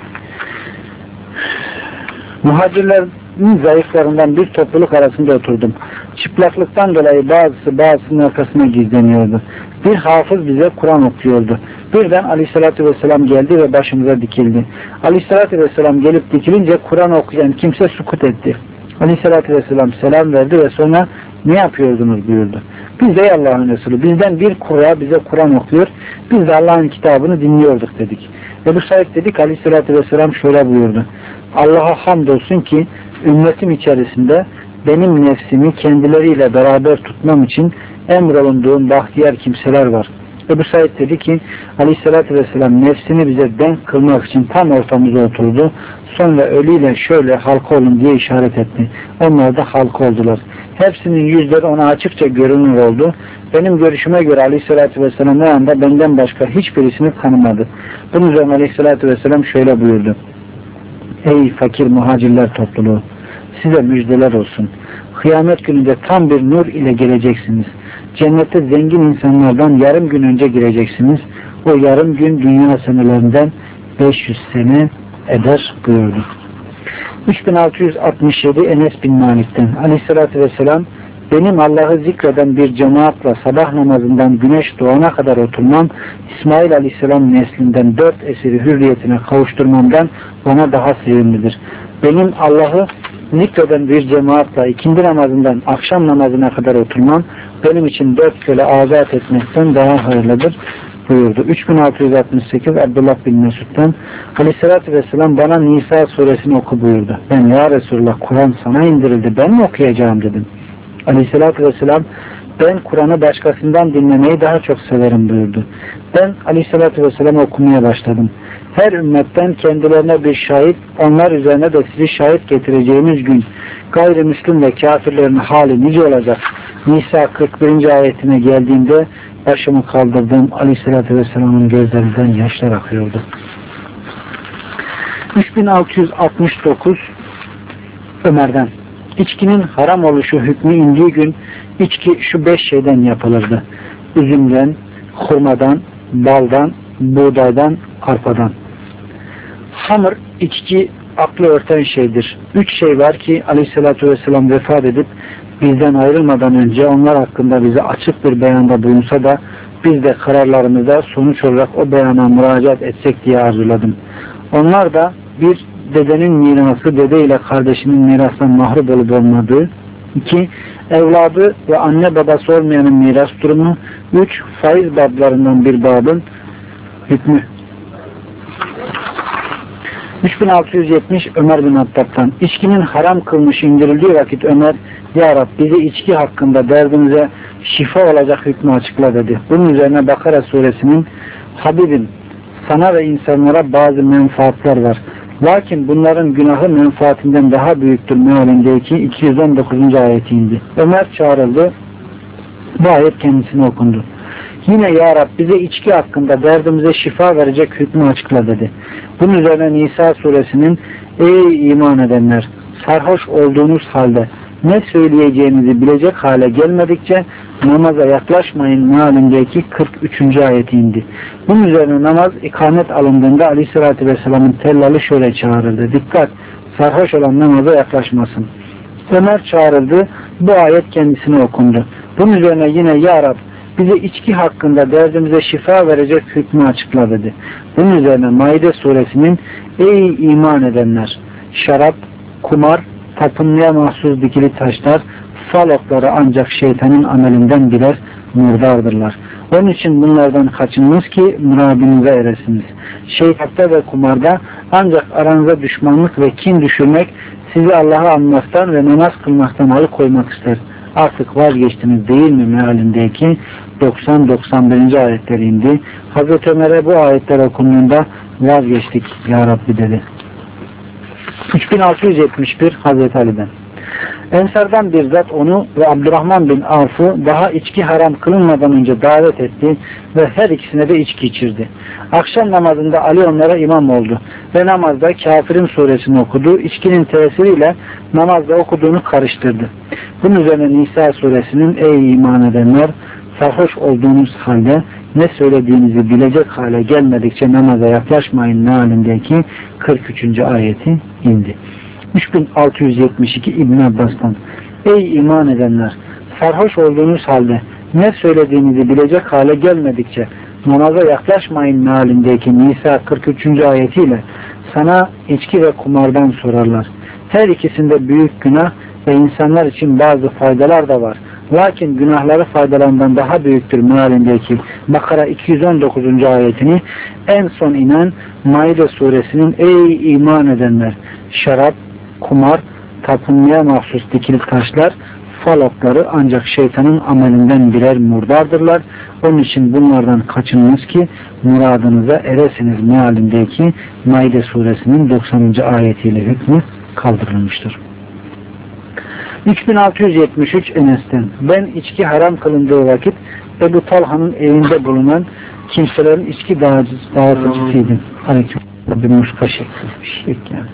[SPEAKER 1] Muhacirlerin zayıflarından bir topluluk arasında oturdum. Çıplaklıktan dolayı bazısı bazısının arkasına gizleniyordu. Bir hafız bize Kur'an okuyordu. Birden Aleyhisselatü Vesselam geldi ve başımıza dikildi. Aleyhisselatü Vesselam gelip dikilince Kur'an okuyan kimse sukut etti. Aleyhisselatü Vesselam selam verdi ve sonra ne yapıyordunuz buyurdu. Biz de Allah'ın Resulü, bizden bir kura bize Kur'an okuyor, biz de Allah'ın kitabını dinliyorduk dedik. Ebu Said dedik, Aleyhisselatü Vesselam şöyle buyurdu. Allah'a hamdolsun ki ümmetim içerisinde benim nefsimi kendileriyle beraber tutmam için emrolunduğum bahtiyar kimseler var. Ebu Said dedi ki Aleyhisselatü Vesselam nefsini bize denk kılmak için tam ortamıza oturdu. Sonra ölüyle şöyle halka olun diye işaret etti. Onlar da halka oldular. Hepsinin yüzleri ona açıkça görünür oldu. Benim görüşüme göre Aleyhisselatü Vesselam o anda benden başka hiçbirisini tanımadı. Bunun üzerine Aleyhisselatü Vesselam şöyle buyurdu. Ey fakir muhacirler topluluğu! Size müjdeler olsun. Kıyamet gününde tam bir nur ile geleceksiniz. Cennete zengin insanlardan yarım gün önce gireceksiniz. O yarım gün dünya senelerinden beş yüz sene eder buyurdu. üç bin altı yüz altmış yedi Enes bin Malik'ten Aleyhisselatü Vesselam benim Allah'ı zikreden bir cemaatla sabah namazından güneş doğana kadar oturmam, İsmail Aleyhisselam neslinden dört esiri hürriyetine kavuşturmamdan bana daha sevimlidir. Benim Allah'ı zikreden bir cemaatla ikindi namazından akşam namazına kadar oturmam, benim için dört köle azat etmekten daha hayırlıdır buyurdu. üç bin altı yüz altmış sekiz Abdullah bin Mesud'dan Aleyhisselatü Vesselam bana Nisa suresini oku buyurdu. Ben ya Resulullah Kur'an sana indirildi, ben mi okuyacağım dedim. Aleyhisselatü Vesselam ben Kur'an'ı başkasından dinlemeyi daha çok severim buyurdu. Ben Aleyhisselatü Vesselam okumaya başladım. Her ümmetten kendilerine bir şahit, onlar üzerine de sizi şahit getireceğimiz gün gayrimüslim ve kafirlerin hali nice olacak. Nisa kırk birinci ayetine geldiğimde başımı kaldırdım. Aleyhisselatü Vesselam'ın gözlerinden yaşlar akıyordu. üç bin altı yüz altmış dokuz Ömer'den İçkinin haram oluşu hükmü indiği gün içki şu beş şeyden yapılırdı. Üzümden, hurmadan, baldan, buğdaydan, arpadan. Hamur, içki aklı örten şeydir. Üç şey var ki Aleyhisselatü Vesselam vefat edip bizden ayrılmadan önce onlar hakkında bize açık bir beyanda bulunsa da biz de kararlarımızda sonuç olarak o beyana müracaat etsek diye arzuladım. Onlar da bir, dedenin mirası, dede ile kardeşinin mirastan mahrum olup olmadığı. iki Evladı ve anne babası olmayanın miras durumu. üç Faiz bablarından bir babın hükmü. üç bin altı yüz yetmiş Ömer bin Hattab'tan İçkinin haram kılmış indirildiği vakit Ömer Ya Rab bizi içki hakkında derdimize şifa olacak hükmü açıkla dedi. Bunun üzerine Bakara suresinin Habibim sana ve insanlara bazı menfaatler var. Lakin bunların günahı menfaatinden daha büyüktür mealindeki iki yüz on dokuzuncu ayeti indi. Ömer çağrıldı. Bu ayet kendisine okundu. Yine Ya Rab bize içki hakkında derdimize şifa verecek hükmü açıkla dedi. Bunun üzerine Nisa suresinin Ey iman edenler! Sarhoş olduğunuz halde ne söyleyeceğinizi bilecek hale gelmedikçe namaza yaklaşmayın mealindeki kırk üçüncü ayeti indi. Bunun üzerine namaz ikamet alındığında Aleyhisselatü Vesselam'ın tellalı şöyle çağırırdı. Dikkat! Sarhoş olan namaza yaklaşmasın. Ömer çağrıldı. Bu ayet kendisine okundu. Bunun üzerine yine Ya Rab bize içki hakkında derdimize şifa verecek hükmü açıkla dedi. Bunun üzerine Maide suresinin Ey iman edenler! Şarap, kumar, tapınmaya mahsus dikili taşlar, fal okları ancak şeytanın amelinden birer murdardırlar. Onun için bunlardan kaçınınız ki murabinize eresiniz. Şeytatta ve kumarda ancak aranıza düşmanlık ve kin düşürmek sizi Allah'a anmaktan ve namaz kılmaktan alıkoymak ister. Artık vazgeçtiniz değil mi mealindeki doksan doksan birinci ayetleri indi. Hazreti Ömer'e bu ayetler okunduğunda vazgeçtik Ya Rabbi dedi. üç bin altı yüz yetmiş bir Hazreti Ali'den Ensardan bir zat onu ve Abdurrahman bin Avf'ı daha içki haram kılınmadan önce davet etti ve her ikisine de içki içirdi. Akşam namazında Ali onlara imam oldu ve namazda Kafirin suresini okudu. İçkinin tesiriyle namazda okuduğunu karıştırdı. Bunun üzerine Nisa suresinin Ey iman edenler! sarhoş olduğunuz halde ne söylediğinizi bilecek hale gelmedikçe namaza yaklaşmayın mealindeki kırk üçüncü ayeti indi. üç bin altı yüz yetmiş iki İbn Abbas'tan: ey iman edenler, sarhoş olduğunuz halde ne söylediğinizi bilecek hale gelmedikçe namaza yaklaşmayın mealindeki Nisa kırk üçüncü ayetiyle sana içki ve kumardan sorarlar. Her ikisinde büyük günah ve insanlar için bazı faydalar da var. Lakin günahları faydalarından daha büyüktür mealindeki Bakara iki yüz on dokuzuncu ayetini en son inen Maide suresinin ey iman edenler, şarap, kumar, tapınmaya mahsus dikili taşlar, fal okları ancak şeytanın amelinden birer murdardırlar. Onun için bunlardan kaçınınız ki muradınıza eresiniz mealindeki Maide suresinin doksanıncı ayetiyle hükmü kaldırılmıştır. üç bin altı yüz yetmiş üç Enes'ten: ben içki haram kılındığı vakit Ebu Talha'nın evinde bulunan kimselerin içki dağıtıcısıydım. Aleyküm. Bir muska şekli bir şey yani.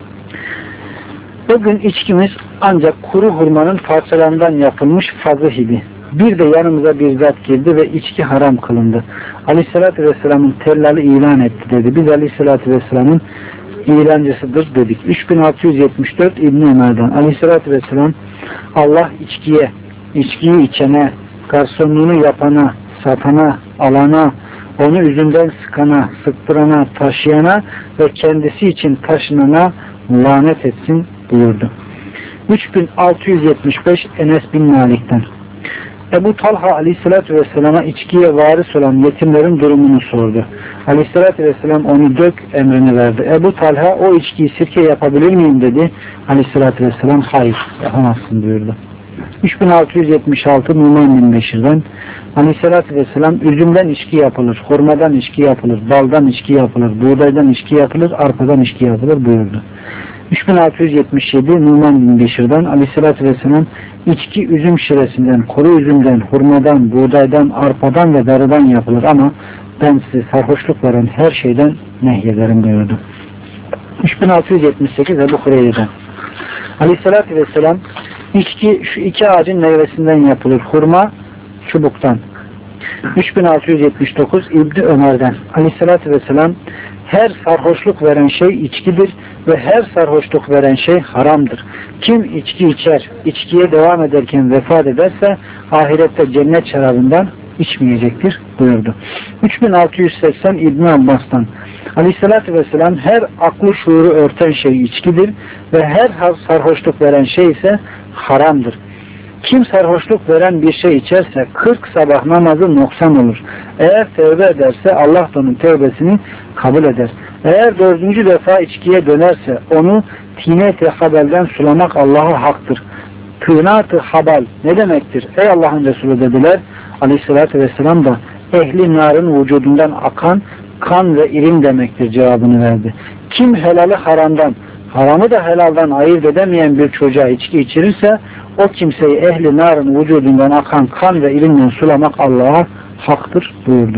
[SPEAKER 1] O gün içkimiz ancak kuru hurmanın parçalarından yapılmış fazı idi. Bir de yanımıza bir zat girdi ve içki haram kılındı. Aleyhissalatü Vesselam'ın tellalı ilan etti dedi. Biz Aleyhissalatü Vesselam'ın ilancısıdır dedik. üç bin altı yüz yetmiş dört İbn Ömer'den: Aleyhissalatü Vesselam Allah içkiye, içkiyi içene, garsonluğunu yapana, satana, alana, onu üzümden sıkana, sıktırana, taşıyana ve kendisi için taşınana lanet etsin buyurdu. üç bin altı yüz yetmiş beş Enes bin Malik'ten: Ebu Talha Aleyhisselatü Vesselam'a içkiye varis olan yetimlerin durumunu sordu. Aleyhisselatü Vesselam onu dök emrini verdi. Ebu Talha o içkiyi sirke yapabilir miyim dedi. Aleyhisselatü Vesselam hayır yapamazsın buyurdu. üç bin altı yüz yetmiş altı Numan bin Beşir'den: Aleyhisselatü Vesselam üzümden içki yapılır, hurmadan içki yapılır, baldan içki yapılır, buğdaydan içki yapılır, arpadan içki yapılır buyurdu. üç bin altı yüz yetmiş yedi Numan bin Beşir'den: Aleyhisselatü Vesselam içki üzüm şiresinden, kuru üzümden, hurmadan, buğdaydan, arpadan ve darıdan yapılır ama ben size sarhoşluk veren her şeyden nehyederim buyurdu. üç bin altı yüz yetmiş sekiz Ebu Hureyre'den: Aleyhisselatü Vesselam içki şu iki ağacın meyvesinden yapılır, hurma çubuktan. üç bin altı yüz yetmiş dokuz İbni Ömer'den: Aleyhisselatü Vesselam her sarhoşluk veren şey içkidir ve her sarhoşluk veren şey haramdır. Kim içki içer, içkiye devam ederken vefat ederse ahirette cennet şarabından içmeyecektir buyurdu. üç bin altı yüz seksen İbn Abbas'tan: Aleyhisselatü Vesselam her aklı şuuru örten şey içkidir ve her sarhoşluk veren şey ise haramdır. Kim sarhoşluk veren bir şey içerse kırk sabah namazı noksan olur. Eğer tevbe ederse Allah da onun tevbesini kabul eder. Eğer dördüncü defa içkiye dönerse onu tînet-i habelden sulamak Allah'a haktır. Tînat-ı habel ne demektir? Ey Allah'ın Resulü dediler. Aleyhissalatü vesselam da ehli narın vücudundan akan kan ve irin demektir cevabını verdi. Kim helalı haramdan, haramı da helaldan ayırt edemeyen bir çocuğa içki içirirse o kimseyi ehli narın vücudundan akan kan ve irinden sulamak Allah'a haktır buyurdu.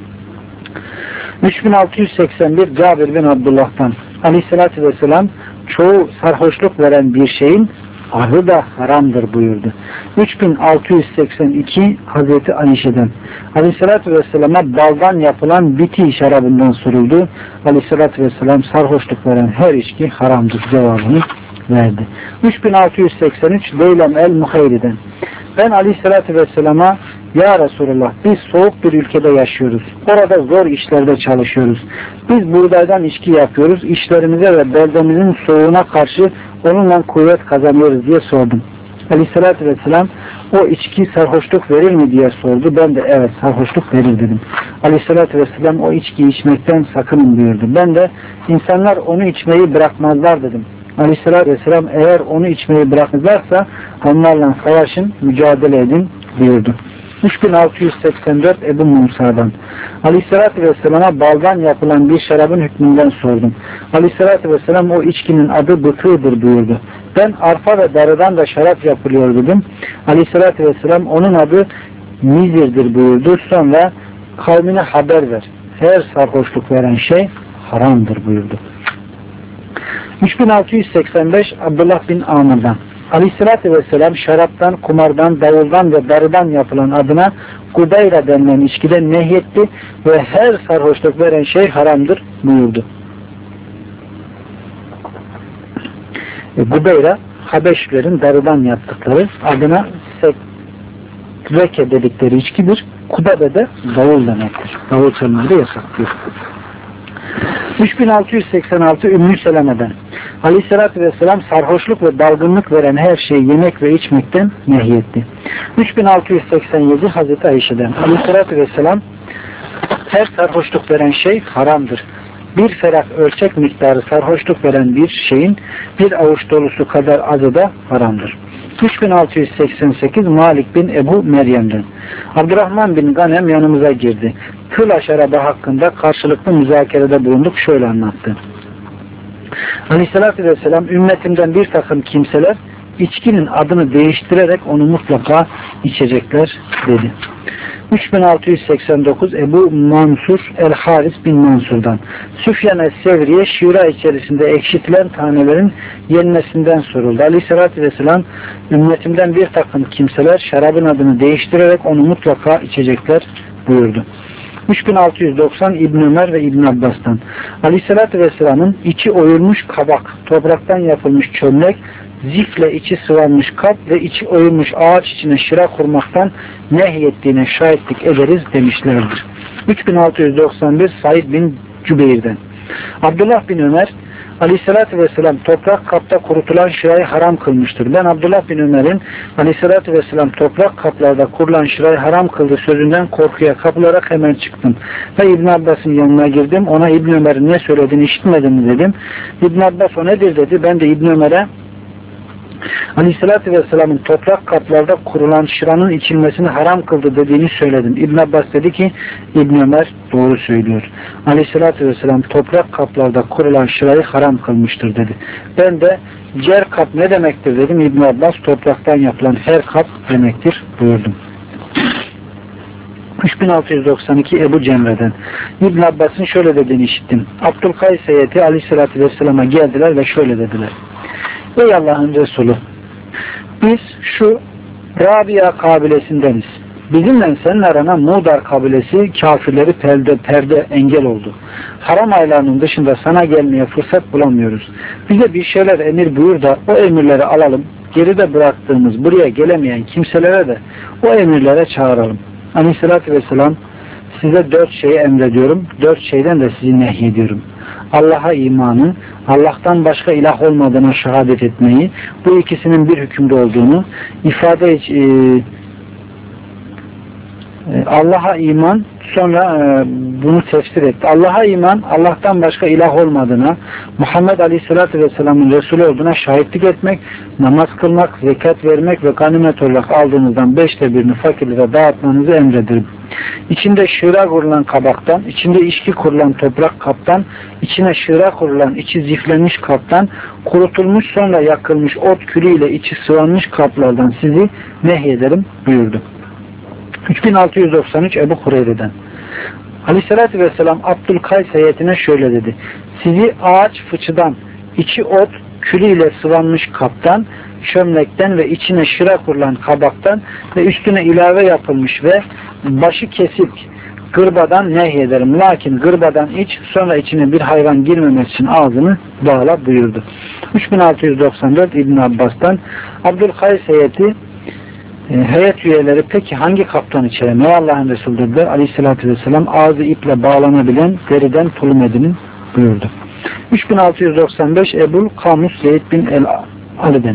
[SPEAKER 1] üç bin altı yüz seksen bir Cabir bin Abdullah'tan: Aleyhissalatü vesselam çoğu sarhoşluk veren bir şeyin ahı da haramdır buyurdu. üç bin altı yüz seksen iki Hazreti Ayşe'den: Aleyhissalatü vesselama baldan yapılan biti şarabından soruldu. Aleyhissalatü vesselam sarhoşluk veren her içki haramdır cevabını verdi. üç bin altı yüz seksen üç Leylem el-Muhayri'den: ben Aleyhissalatü vesselama ya Resulullah biz soğuk bir ülkede yaşıyoruz. Orada zor işlerde çalışıyoruz. Biz buğdaydan içki yapıyoruz. İşlerimize ve beldemizin soğuğuna karşı onunla kuvvet kazanıyoruz diye sordum. Aleyhissalatü vesselam o içki sarhoşluk verir mi diye sordu. Ben de evet sarhoşluk verir dedim. Aleyhissalatü vesselam o içkiyi içmekten sakının buyurdu. Ben de insanlar onu içmeyi bırakmazlar dedim. Aleyhissalatü vesselam eğer onu içmeyi bırakmazlarsa onlarla savaşın, mücadele edin buyurdu. üç bin altı yüz seksen dört Ebu Musa'dan: Aleyhissalatü vesselama baldan yapılan bir şarabın hükmünden sordum. Aleyhissalatü vesselam o içkinin adı bıtığıdır buyurdu. Ben arpa ve darıdan da şarap yapılıyor dedim. Aleyhissalatü vesselam onun adı mizirdir buyurdu. Sonra kavmine haber ver. Her sarhoşluk veren şey haramdır buyurdu. üç bin altı yüz seksen beş Abdullah bin Amr'dan: Aleyhissalatü vesselam şaraptan, kumardan, davuldan ve darıdan yapılan adına Gubeyra denilen içkiden nehyetti ve her sarhoşluk veren şey haramdır buyurdu. E, Gubeyra, Habeşlilerin darıdan yaptıkları adına sekreke dedikleri içkidir. Kudabe de davul demektir. Davul çalmayı da yasaklıyor. üç bin altı yüz seksen altı Ümmü Seleme'den Aleyhisselatü Vesselam sarhoşluk ve dalgınlık veren her şeyi yemek ve içmekten nehyetti. üç bin altı yüz seksen yedi Hazreti Ayşe'den Aleyhisselatü Vesselam her sarhoşluk veren şey haramdır. Bir ferak ölçek miktarı sarhoşluk veren bir şeyin bir avuç dolusu kadar azı da haramdır. üç bin altı yüz seksen sekiz Malik bin Ebu Meryem'den Abdurrahman bin Ganem yanımıza girdi. Kıl şarabı hakkında karşılıklı müzakerede bulunduk. Şöyle anlattı. Aleyhissalatü vesselam ümmetimden bir takım kimseler içkinin adını değiştirerek onu mutlaka içecekler dedi. üç bin altı yüz seksen dokuz Ebu Mansur el-Haris bin Mansur'dan Süfyan es-Sevri'ye şira içerisinde ekşitilen tanelerin yenmesinden soruldu. Aleyhissalatü vesselam ümmetimden bir takım kimseler şarabın adını değiştirerek onu mutlaka içecekler buyurdu. üç bin altı yüz doksan İbn Ömer ve İbn Abbas'tan Aleyhissalatü vesselamın içi oyulmuş kabak, topraktan yapılmış çömlek, zifle içi sıvanmış kap ve içi oyulmuş ağaç içine şıra kurmaktan nehyettiğine şahitlik ederiz demişlerdir. üç bin altı yüz doksan bir Said bin Cübeyr'den Abdullah bin Ömer Aleyhissalatü vesselam toprak kapta kurutulan şırayı haram kılmıştır. Ben Abdullah bin Ömer'in Aleyhissalatü vesselam toprak kaplarda kurulan şırayı haram kıldı sözünden korkuya kapılarak hemen çıktım. Ve İbn Abbas'ın yanına girdim. Ona İbn Ömer'in ne söylediğini işitmedin mi dedim. İbn Abbas o nedir dedi. Ben de İbn Ömer'e Aleyhissalatü vesselamın toprak kaplarda kurulan şıranın içilmesini haram kıldı dediğini söyledim. İbn Abbas dedi ki İbn Ömer doğru söylüyor. Aleyhissalatü vesselam toprak kaplarda kurulan şırayı haram kılmıştır dedi. Ben de cer kap ne demektir dedim. İbn Abbas topraktan yapılan her kap demektir buyurdum. üç bin altı yüz doksan iki Ebu Cemre'den İbn Abbas'ın şöyle dediğini işittim. Abdülkays heyeti Aleyhissalatü vesselama geldiler ve şöyle dediler. Ey Allah'ın Resulü, biz şu Rabia kabilesindeniz. Bizimle senin arana Mudar kabilesi kafirleri perde, perde engel oldu. Haram aylarının dışında sana gelmeye fırsat bulamıyoruz. Bize bir şeyler emir buyur da o emirleri alalım. Geride bıraktığımız buraya gelemeyen kimselere de o emirlere çağıralım. Aleyhissalatü vesselam size dört şeyi emrediyorum. Dört şeyden de sizi nehyediyorum. Allah'a imanı, Allah'tan başka ilah olmadığına şehadet etmeyi, bu ikisinin bir hükümde olduğunu, ifade e, Allah'a iman, sonra e, bunu tefsir etti. Allah'a iman, Allah'tan başka ilah olmadığına, Muhammed Aleyhisselatü Vesselam'ın Resulü olduğuna şahitlik etmek, namaz kılmak, zekat vermek ve ganimet olarak aldığınızdan beşte birini fakirlere dağıtmanızı emrederim. İçinde şıra kurulan kabaktan, içinde içki kurulan toprak kaptan, içine şıra kurulan içi ziflenmiş kaptan, kurutulmuş sonra yakılmış ot külüyle içi sıvanmış kaplardan sizi nehyederim buyurdu. üç bin altı yüz doksan üç Ebu Hureyre'den Aleyhisselatü Vesselam Abdülkays heyetine şöyle dedi. Sizi ağaç fıçıdan, içi ot külüyle sıvanmış kaptan, çömlekten ve içine şıra kurulan kabaktan ve üstüne ilave yapılmış ve başı kesik gırbadan nehyederim. Lakin gırbadan iç, sonra içine bir hayvan girmemesi için ağzını bağla buyurdu. üç bin altı yüz doksan dört İbn Abbas'tan Abdülkays heyeti heyet üyeleri peki hangi kaptan içerim? Ey Allah'ın Resulü'dür de Aleyhisselatü Vesselam ağzı iple bağlanabilen deriden tulum edinin buyurdu. üç bin altı yüz doksan beş Ebul Kamus Zeyd bin el-Ali'den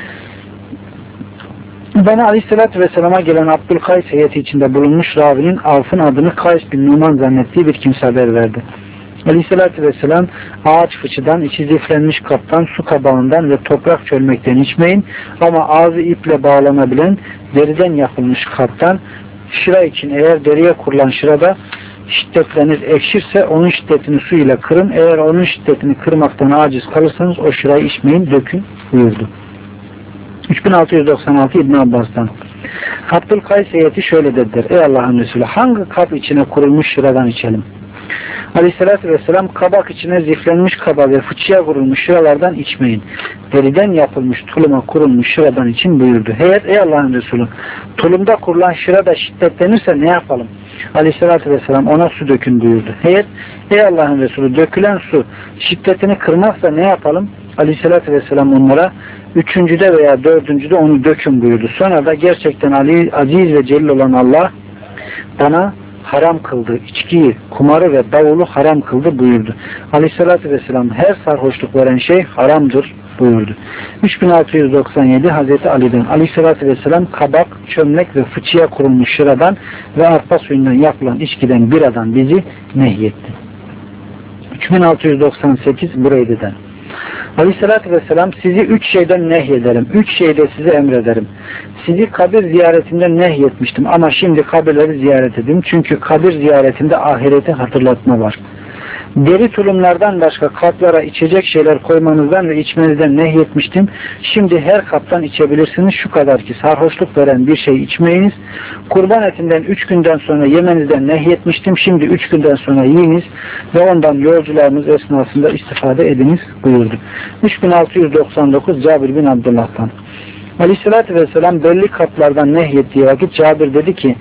[SPEAKER 1] Bana Aleyhisselatü Vesselam'a gelen Abdülkays heyeti içinde bulunmuş ravinin Avf'ın adını Kays bin Numan zannettiği bir kimse haber verdi. Aleyhisselatü Vesselam ağaç fıçıdan, içi ziflenmiş kaptan, su kabağından ve toprak çölmekten içmeyin ama ağzı iple bağlanabilen deriden yapılmış kaptan şıra için eğer deriye kurulan şırada şiddetlenir, ekşirse onun şiddetini su ile kırın. Eğer onun şiddetini kırmaktan aciz kalırsanız o şırayı içmeyin, dökün buyurdu. üç bin altı yüz doksan altı İbn Abbas'tan Abdülkays heyeti şöyle dediler. Ey Allah'ın Resulü hangi kap içine kurulmuş şıradan içelim? Aleyhissalatü vesselam kabak içine ziflenmiş kaba ve fıçıya vurulmuş şıralardan içmeyin. Deriden yapılmış tuluma kurulmuş şıradan için buyurdu. Heyet ey Allah'ın Resulü, tulumda kurulan şıra da şiddetlenirse ne yapalım? Aleyhissalatü vesselam ona su dökün buyurdu. Heyet ey Allah'ın Resulü, dökülen su şiddetini kırmazsa ne yapalım? Aleyhissalatü vesselam onlara üçüncüde veya dördüncüde onu dökün buyurdu. Sonra da gerçekten Ali, aziz ve celil olan Allah bana haram kıldı, içkiyi, kumarı ve davulu haram kıldı buyurdu. Aleyhissalatü vesselam her sarhoşluk veren şey haramdır buyurdu. üç bin altı yüz doksan yedi Hazreti Ali'den Aleyhissalatü vesselam kabak, çömlek ve fıçıya kurulmuş şıradan ve arpa suyundan yapılan içkiden biradan bizi nehyetti. üç bin altı yüz doksan sekiz Bureyde'den Aleyhissalatü vesselam sizi üç şeyden nehyederim. Üç şeyde size emrederim. Sizi kabir ziyaretinden nehyetmiştim ama şimdi kabirleri ziyaret edin. Çünkü kabir ziyaretinde ahireti hatırlatma var. Deri tulumlardan başka kaplara içecek şeyler koymanızdan ve içmenizden nehyetmiştim. Şimdi her kaptan içebilirsiniz. Şu kadar ki sarhoşluk veren bir şey içmeyiniz. Kurban etinden üç günden sonra yemenizden nehyetmiştim. Şimdi üç günden sonra yiyiniz ve ondan yolcularınız esnasında istifade ediniz buyurdu. üç bin altı yüz doksan dokuz Cabir bin Abdullah'tan Aleyhisselatü Vesselam belli kaplardan nehyettiği vakit Cabir dedi ki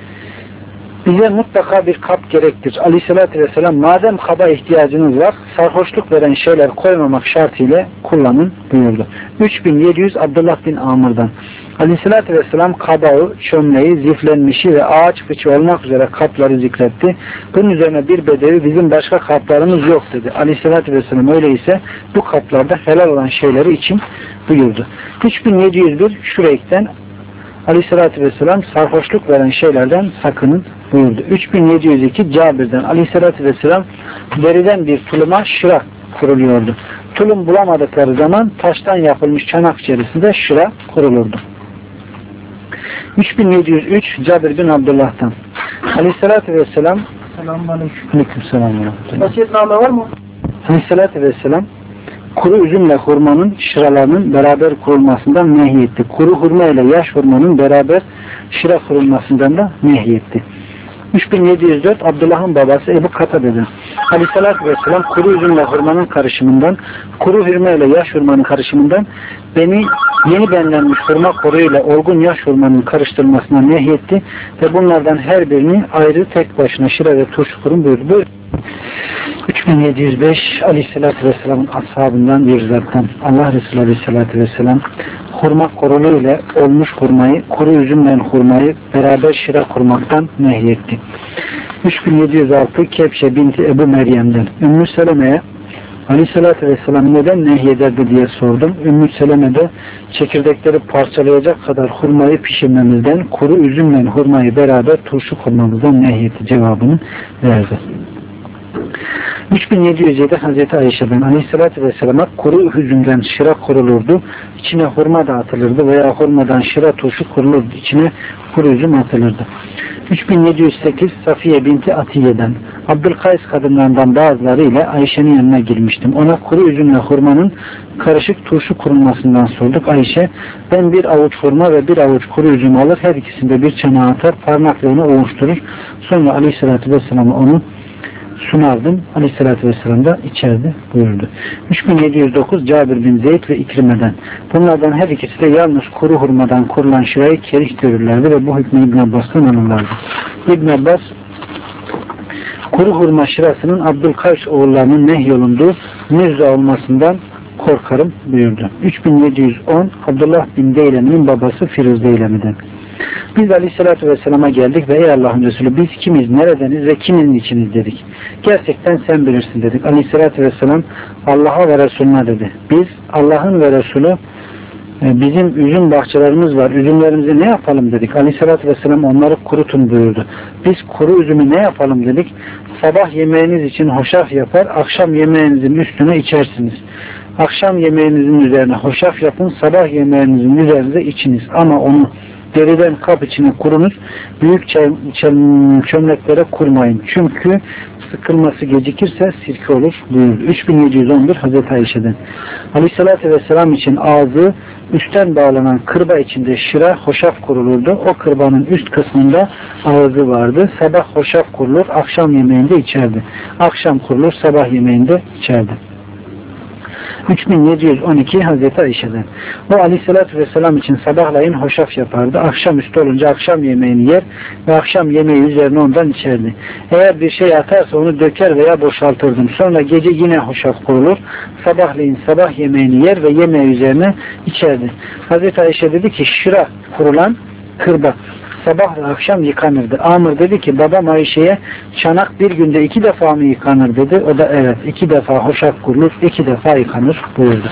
[SPEAKER 1] bize mutlaka bir kap gerektir. Aleyhissalatü vesselam madem kaba ihtiyacınız var, sarhoşluk veren şeyler koymamak şartıyla kullanın buyurdu. üç bin yedi yüz Abdullah bin Amr'dan Aleyhissalatü vesselam kabağı, çömleği, ziflenmişi ve ağaç fıçı olmak üzere kapları zikretti. Bunun üzerine bir bedevi bizim başka kaplarımız yok dedi. Aleyhissalatü vesselam öyleyse bu kaplarda helal olan şeyleri için buyurdu. üç bin yedi yüz bir Şureyk'ten Aleyhissalatü vesselam sarhoşluk veren şeylerden sakının buyurdu. üç bin yedi yüz iki Cabir'den Aleyhissalatü vesselam deriden bir tuluma şıra kuruluyordu. Tulum bulamadıkları zaman taştan yapılmış çanak içerisinde şıra kurulurdu. üç bin yedi yüz üç Cabir bin Abdullah'tan Aleyhissalatü vesselam Aleykümselam
[SPEAKER 2] Vasiyetname var mı?
[SPEAKER 1] Aleyhissalatü vesselam kuru üzümle hurmanın şıralarının beraber kurulmasından nehyetti. Kuru hurma ile yaş hurmanın beraber şıra kurulmasından da nehyetti. üç bin yedi yüz dört Abdullah'ın babası Ebu Katabe'den Aleyhisselatü Vesselam kuru üzümle hurmanın karışımından, kuru hurma ile yaş hurmanın karışımından beni yeni benlenmiş hurma koruyla olgun yaş hurmanın karıştırılmasına nehyetti ve bunlardan her birini ayrı tek başına şıra ve turşu kurun buyurdu. üç bin yedi yüz beş Aleyhisselatü Vesselam'ın ashabından bir zattan Allah Resulü Aleyhisselatü Vesselam hurma korulu ile olmuş hurmayı, kuru üzümle hurmayı beraber şıra kurmaktan nehyetti. üç bin yedi yüz altı Kebşe binti Ebu Meryem'den Ümmü Seleme'ye Aleyhisselatü Vesselam neden nehyederdi diye sordum. Ümmü Seleme de çekirdekleri parçalayacak kadar hurmayı pişirmemizden, kuru üzümle hurmayı beraber turşu kurmamızdan nehyetti cevabını verdi. üç bin yedi yüz yedi Hazreti Ayşe'den Aleyhisselatü Vesselam'a kuru üzümden şıra kurulurdu. İçine hurma da atılırdı veya hurmadan şıra turşu kurulurdu. İçine kuru üzüm atılırdı. üç bin yedi yüz sekiz Safiye binti Atiye'den Abdülkays kadınlarından bazıları ile Ayşe'nin yanına girmiştim. Ona kuru üzümle hurmanın karışık turşu kurulmasından sorduk. Ayşe ben bir avuç hurma ve bir avuç kuru üzüm alır, her ikisinde bir çanağa atar, parmaklarını ovuşturur. Sonra Aleyhisselatü Vesselam'a onu sunardım. Aleyhissalatü vesselam da içerdi buyurdu. üç bin yedi yüz dokuz Cabir bin Zeyd ve İkrime'den. Bunlardan her ikisi de yalnız kuru hurmadan kurulan şırayı kerih görürlerdi ve bu hükmü İbn Abbas'tan alırlardı. İbn Abbas kuru hurma şırasının Abdülkays oğullarının nehyolunduğu müzza olmasından korkarım buyurdu. üç bin yedi yüz on Abdullah bin Deylemi'nin babası Firuz Deylemi'den. Biz Aleyhisselatü Vesselam'a geldik ve ey Allah'ın Resulü biz kimiz, neredeniz ve kimin içiniz dedik. Gerçekten sen bilirsin dedik. Aleyhisselatü Vesselam Allah'a ve Resulüne dedi. Biz Allah'ın ve Resulü bizim üzüm bahçelerimiz var. Üzümlerimizi ne yapalım dedik. Aleyhisselatü Vesselam onları kurutun buyurdu. Biz kuru üzümü ne yapalım dedik. Sabah yemeğiniz için hoşaf yapar, akşam yemeğinizin üstüne içersiniz. Akşam yemeğinizin üzerine hoşaf yapın, sabah yemeğinizin üzerinde içiniz. Ama onu deriden kap içine kurunuz, büyük çömleklere kurmayın. Çünkü sıkılması gecikirse sirke olur buyurdu. üç bin yedi yüz on bir Hazreti Ayşe'den. Aleyhissalatü vesselam için ağzı üstten bağlanan kırba içinde şıra, hoşaf kurulurdu. O kırbanın üst kısmında ağzı vardı. Sabah hoşaf kurulur, akşam yemeğinde içerdi. Akşam kurulur, sabah yemeğinde içerdi. üç bin yedi yüz on iki Hazreti Ayşe'den. O Aleyhisselatü Vesselam için sabahleyin hoşaf yapardı. Akşamüstü olunca akşam yemeğini yer ve akşam yemeği üzerine ondan içerdi. Eğer bir şey atarsa onu döker veya boşaltırdım. Sonra gece yine hoşaf kurulur. Sabahleyin sabah yemeğini yer ve yemeği üzerine içerdi. Hazreti Ayşe dedi ki şıra kurulan kırba sabah ve akşam yıkanırdı. Amr dedi ki babam Ayşe'ye çanak bir günde iki defa mı yıkanır dedi. O da evet iki defa hoşaf kurulur, iki defa yıkanır buyurdu.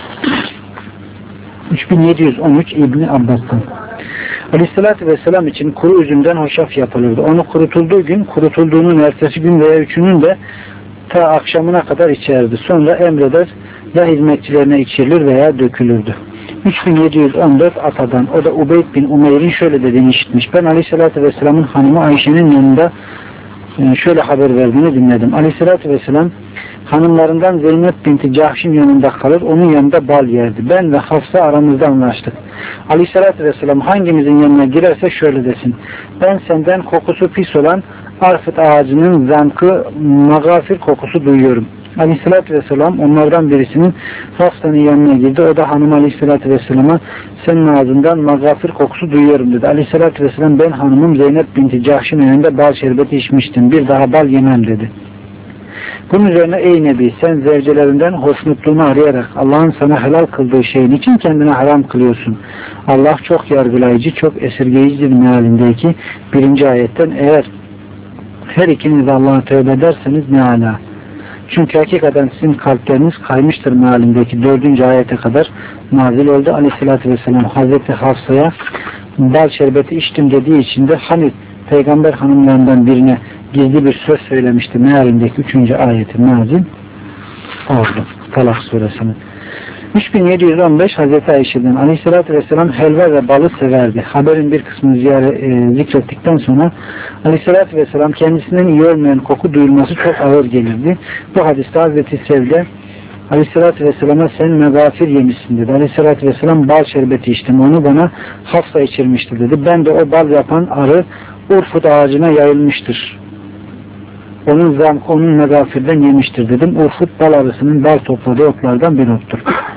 [SPEAKER 1] üç bin yedi yüz on üç İbni Abbas'tan. Aleyhissalatü vesselam için kuru üzümden hoşaf yapılırdı. Onu kurutulduğu gün, kurutulduğunun ertesi gün veya üçünün de ta akşamına kadar içerdi. Sonra emreder ya hizmetçilerine içirilir veya dökülürdü. üç bin yedi yüz on dört Atadan. O da Ubeyd bin Umeyr'in şöyle dediğini işitmiş. Ben Aleyhisselatü Vesselam'ın hanımı Ayşe'nin yanında şöyle haber verdiğini dinledim. Aleyhisselatü Vesselam hanımlarından Zeynep binti Cahş'ın yanında kalır. Onun yanında bal yerdi. Ben ve Hafsa aramızda anlaştık. Aleyhisselatü Vesselam hangimizin yanına girerse şöyle desin. Ben senden kokusu pis olan arfıt ağacının zankı magafir kokusu duyuyorum. Aleyhissalatü vesselam onlardan birisinin Hafsa'nın yanına girdi. O da hanım Aleyhissalatü vesselama senin ağzından magafir kokusu duyuyorum dedi. Aleyhissalatü vesselam ben hanımım Zeynep binti Cahş'ın önünde bal şerbeti içmiştim. Bir daha bal yemem dedi. Bunun üzerine ey Nebi sen zevcelerinden hoşnutluğunu arayarak Allah'ın sana helal kıldığı şeyin için kendine haram kılıyorsun. Allah çok yargılayıcı, çok esirgeyicidir mealindeki birinci ayetten eğer her ikiniz de Allah'a tövbe ederseniz ne ala. Çünkü hakikaten sizin kalpleriniz kaymıştır mealindeki dördüncü ayete kadar nazil oldu. Aleyhissalatü vesselam Hazreti Hafsa'ya bal şerbeti içtim dediği için de hani peygamber hanımlarından birine gizli bir söz söylemişti mealindeki üçüncü ayeti nazil oldu. Talak suresinin. üç bin yedi yüz on beş Hazreti Ayşe'den Aleyhisselatü Vesselam helva ve balı severdi. Haberin bir kısmını ziyaret, e, zikrettikten sonra Aleyhisselatü Vesselam kendisinden iyi olmayan koku duyulması çok ağır gelirdi. Bu hadiste Hazreti Sevde Aleyhisselatü Vesselam'a sen megafir yemişsin dedi. Aleyhisselatü Vesselam bal şerbeti içtim. Onu bana Hafsa içirmişti dedi. Ben de o bal yapan arı Urfut ağacına yayılmıştır. Onun zamkı onun megafirden yemiştir dedim. Urfut bal arısının bal topladığı otlardan bir ottur.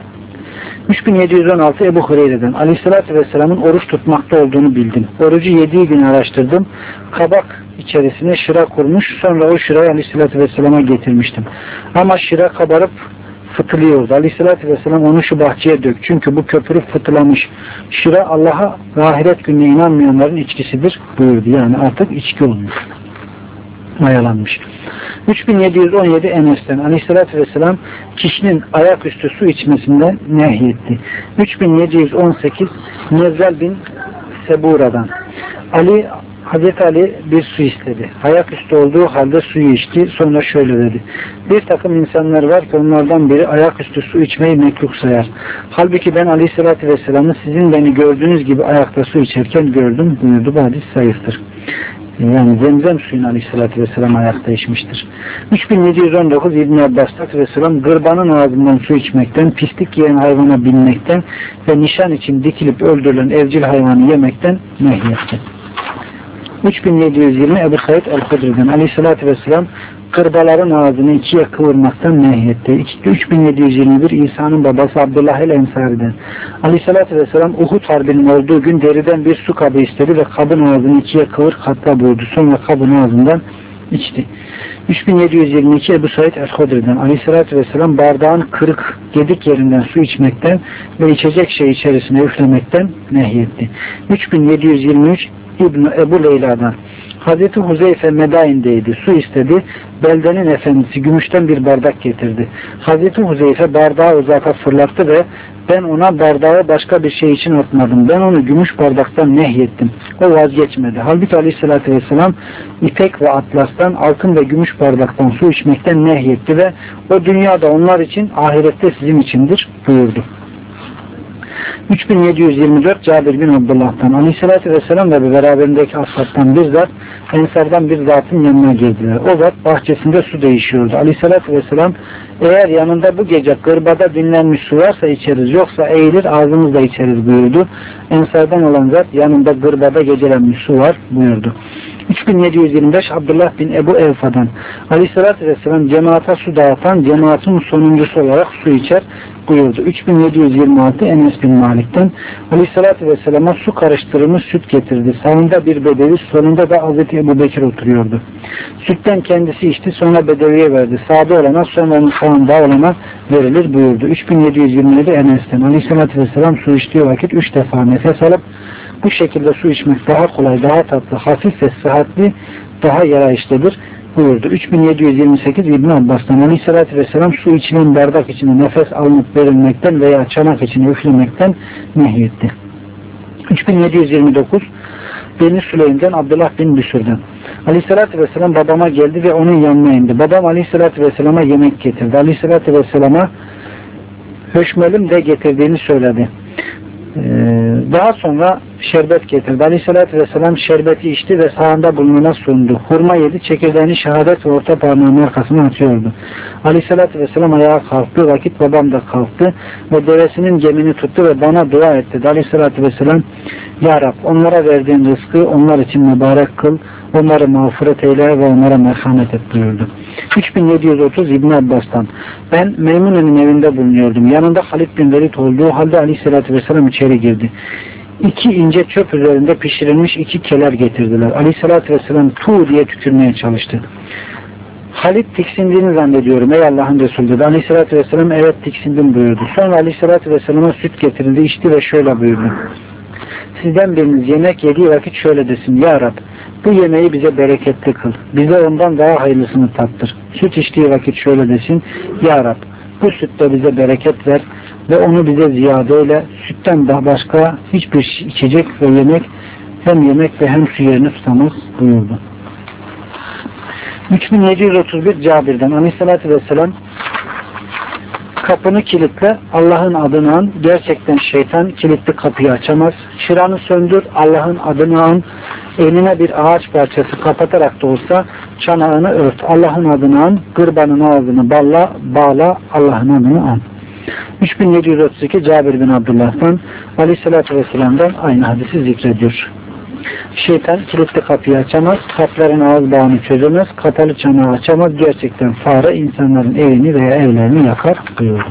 [SPEAKER 1] üç bin yedi yüz on altı Ebu Hureyre'den Aleyhisselatü Vesselam'ın oruç tutmakta olduğunu bildim. Orucu yediği gün araştırdım. Kabak içerisine şıra kurmuş. Sonra o şırayı Aleyhisselatü Vesselam'a getirmiştim. Ama şıra kabarıp fıtılıyordu. Aleyhisselatü Vesselam onu şu bahçeye dök. Çünkü bu köpürüp fıtılamış. Şıra Allah'a ve ahiret gününe inanmayanların içkisidir buyurdu. Yani artık içki olmuş. Mayalanmış. üç bin yedi yüz on yedi Enes'ten Aleyhisselatü Vesselam kişinin ayaküstü su içmesinden nehyetti. üç bin yedi yüz on sekiz Nezzal bin Sebura'dan Ali Hazreti Ali bir su istedi. Ayaküstü olduğu halde suyu içti. Sonra şöyle dedi. Bir takım insanlar var ki onlardan biri ayaküstü su içmeyi mekruh sayar. Halbuki ben Aleyhisselatü Vesselam'ı sizin beni gördüğünüz gibi ayakta su içerken gördüm buyurdu. Bu hadis zayıftır. Yani zemzem suyunu Aleyhisselatü Vesselam ayakta içmiştir. üç bin yedi yüz on dokuz İbn Abbas'ta Vesselam gırbanın ağzından su içmekten, pislik yiyen hayvana binmekten ve nişan için dikilip öldürülen evcil hayvanı yemekten nehyetti. üç bin yedi yüz yirmi Ebu Said el-Hudri'den Aleyhisselatü Vesselam kırbaların ağzını ikiye kıvırmaktan nehyetti. üç bin yedi yüz yirmi bir İsa'nın babası Abdullah el-Ensari'den Aleyhisselatü Vesselam Uhud harbinin olduğu gün deriden bir su kabı istedi ve kabın ağzını ikiye kıvır katla buyurdu. Sonra kabın ağzından içti. üç bin yedi yüz yirmi iki Ebu Said el-Hudri'den Aleyhisselatü Vesselam bardağın kırık gedik yerinden su içmekten ve içecek şey içerisine üflemekten nehyetti. üç bin yedi yüz yirmi üç İbn Ebu Leyla'dan Hazreti Huzeyfe Medain'deydi. Su istedi. Beldenin efendisi gümüşten bir bardak getirdi. Hazreti Huzeyfe bardağı uzaka fırlattı ve ben ona bardağı başka bir şey için atmadım. Ben onu gümüş bardaktan nehyettim. O vazgeçmedi. Halbuki Aleyhisselatü Vesselam ipek ve atlastan, altın ve gümüş bardaktan su içmekten nehyetti ve o dünyada onlar için, ahirette sizin içindir buyurdu. üç bin yedi yüz yirmi dört Cabir bin Abdullah'tan Aleyhisselatü Vesselam ve beraberindeki ashabtan bir zat Ensardan bir zatın yanına girdiler. O zat bahçesinde su değişiyordu. Aleyhisselatü Vesselam eğer yanında bu gece gırbada dinlenmiş su varsa içeriz, yoksa eğilir ağzımızla içeriz buyurdu. Ensardan olan zat yanında gırbada gecelenmiş su var buyurdu. üç bin yedi yüz yirmi beş Abdullah bin Ebu Evfa'dan Aleyhisselatü Vesselam cemaate su dağıtan cemaatin sonuncusu olarak su içer buyurdu. üç bin yedi yüz yirmi altı Enes bin Malik'ten Aleyhisselatü Vesselam'a su karıştırılmış süt getirdi. Sağında bir bedevi, sonunda da Hazreti Ebu Bekir oturuyordu. Sütten kendisi içti, sonra bedeviye verdi. Sağda olana, sonra onun sağında olana verilir buyurdu. üç bin yedi yüz yirmi yedi Enes'ten Aleyhisselatü Vesselam su içtiği vakit üç defa nefes alıp bu şekilde su içmek daha kolay, daha tatlı, hafif ve sıhhatli, daha yarayışlıdır buyurdu. üç bin yedi yüz yirmi sekiz İbn Abbas'tan Aleyhisselatü Vesselam su içilen bardak içine nefes alınıp verilmekten veya çanak içine üflemekten nehyetti. üç bin yedi yüz yirmi dokuz Beni Süleym'den Abdullah bin Büsür'den Aleyhisselatü Vesselam babama geldi ve onun yanına indi. Babam Aleyhisselatü Vesselam'a yemek getirdi. Aleyhisselatü Vesselam'a höşmelim de getirdiğini söyledi. Daha sonra şerbet getirdi. Aleyhissalatü vesselam şerbeti içti ve sağında bulunana sundu. Hurma yedi, çekirdeğini şehadet ve orta parmağının arkasına atıyordu. Aleyhissalatü vesselam ayağa kalktı. Vakit babam da kalktı ve devesinin gemini tuttu ve bana dua etti. Aleyhissalatü vesselam Ya Rab, onlara verdiğin rızkı onlar için mübarek kıl, onları mağfiret eyle ve onlara merhamet et buyurdu. üç bin yedi yüz otuz İbn Abbas'tan ben Meymune'nin evinde bulunuyordum. Yanında Halid bin Velid olduğu halde Aleyhisselatü Vesselam içeri girdi. İki ince çöp üzerinde pişirilmiş iki keler getirdiler. Aleyhisselatü Vesselam tu diye tükürmeye çalıştı. Halid tiksindiğini zannediyorum ey Allah'ın Resulü dedi. Aleyhisselatü Vesselam evet tiksindim buyurdu. Sonra Aleyhisselatü Vesselam'a süt getirildi, içti ve şöyle buyurdu. Sizden biriniz yemek yediği vakit şöyle desin. Ya Rab, bu yemeği bize bereketli kıl. Bize ondan daha hayırlısını tattır. Süt içtiği vakit şöyle desin. Ya Rab, bu sütte bize bereket ver ve onu bize ziyade eyle. Sütten daha başka hiçbir içecek ve yemek hem yemek ve hem su yerini tutamaz buyurdu. üç bin yedi yüz otuz bir Cabir'den Aleyhisselatü Vesselam kapını kilitle, Allah'ın adını an, gerçekten şeytan kilitli kapıyı açamaz. Çıranı söndür, Allah'ın adını an, eline bir ağaç parçası kapatarak da olsa çanağını ört, Allah'ın adını an, gırbanın ağzını balla, bağla, Allah'ın adını an. üç bin yedi yüz otuz iki Cabir bin Abdullah'tan Aleyhisselatü Vesselam'dan aynı hadisi zikrediyor. Şeytan kilitli kapıyı açamaz, kapların ağız bağını çözemez, kapalı çanağı açamaz, gerçekten fare insanların evini veya evlerini yakar buyurdu.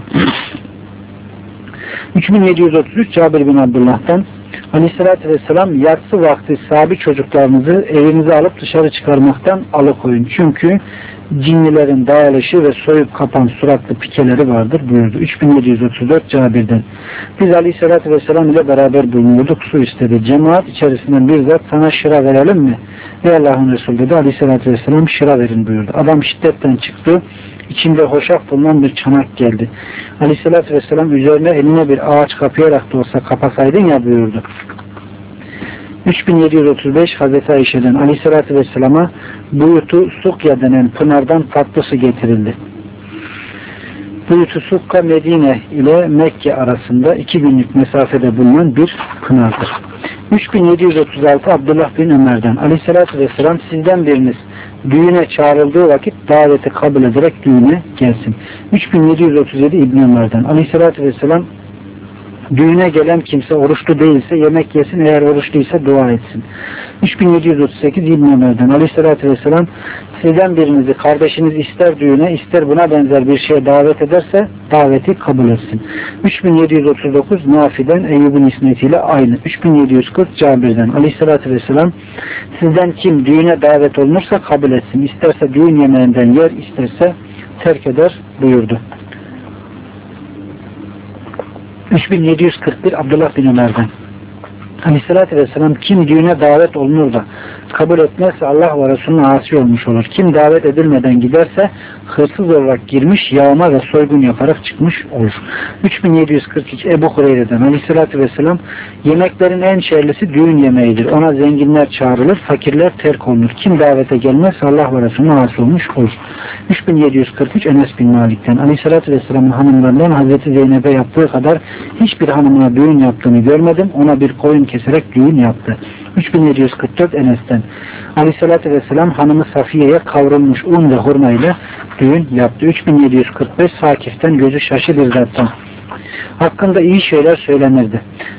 [SPEAKER 1] üç bin yedi yüz otuz üç Cabir bin Abdullah'tan Aleyhisselatü Vesselam yatsı vakti sahibi çocuklarınızı evinize alıp dışarı çıkarmaktan alıkoyun. Çünkü cinlilerin dağılışı ve soyup kapan suratlı pikeleri vardır buyurdu. üç bin yedi yüz otuz dört Cabir'den biz Aleyhisselatü Vesselam ile beraber bulunuyorduk, su istedi. Cemaat içerisinden bir zat sana şıra verelim mi? Ey Allah'ın Resulü dedi. Aleyhisselatü Vesselam şıra verin buyurdu. Adam şiddetten çıktı. İçinde hoşaf bulunan bir çanak geldi. Aleyhisselatü Vesselam üzerine eline bir ağaç kapayarak da olsa kapasaydın ya buyurdu. üç bin yedi yüz otuz beş Hazreti Ayşe'den Aleyhisselatü Vesselam'a buyutu Sukya denen pınardan tatlı su getirildi. Buyutu Sukka Medine ile Mekke arasında iki günlük mesafede bulunan bir pınardır. üç bin yedi yüz otuz altı Abdullah bin Ömer'den Aleyhisselatü Vesselam sizden biriniz düğüne çağrıldığı vakit daveti kabul ederek düğüne gelsin. üç bin yedi yüz otuz yedi İbn Ömer'den Aleyhisselatü Vesselam düğüne gelen kimse oruçlu değilse yemek yesin, eğer oruçluysa dua etsin. üç bin yedi yüz otuz sekiz İbn Ömer'den Aleyhisselatü Vesselam sizden birinizi kardeşiniz ister düğüne ister buna benzer bir şeye davet ederse daveti kabul etsin. üç bin yedi yüz otuz dokuz Nafi'den Eyyub'un isnetiyle aynı. üç bin yedi yüz kırk Cabir'den Aleyhisselatü Vesselam sizden kim düğüne davet olunursa kabul etsin. İsterse düğün yemeğinden yer, isterse terk eder buyurdu. üç bin yedi yüz kırk bir Abdullah bin Ömer'den Aleyhissalatü vesselam kim düğüne davet olunur da kabul etmezse Allah ve Resulüne asi olmuş olur. Kim davet edilmeden giderse hırsız olarak girmiş, yağma ve soygun yaparak çıkmış olur. üç bin yedi yüz kırk iki Ebu Hureyre'den Aleyhissalatü vesselam yemeklerin en şerlisi düğün yemeğidir. Ona zenginler çağrılır, fakirler terk olunur. Kim davete gelmezse Allah ve Resulüne asi olmuş olur. üç bin yedi yüz kırk üç Enes bin Malik'ten Aleyhissalatü vesselamın hanımlarından Hazreti Zeynep'e yaptığı kadar hiçbir hanımına düğün yaptığını görmedim. Ona bir koyun keserek düğün yaptı. üç bin yedi yüz kırk dört Enes'ten Aleyhissalatü vesselam hanımı Safiye'ye kavrulmuş un ve hurma ile düğün yaptı. üç bin yedi yüz kırk beş Sakif'ten gözü şaşı bir zattan hakkında iyi şeyler söylenirdi.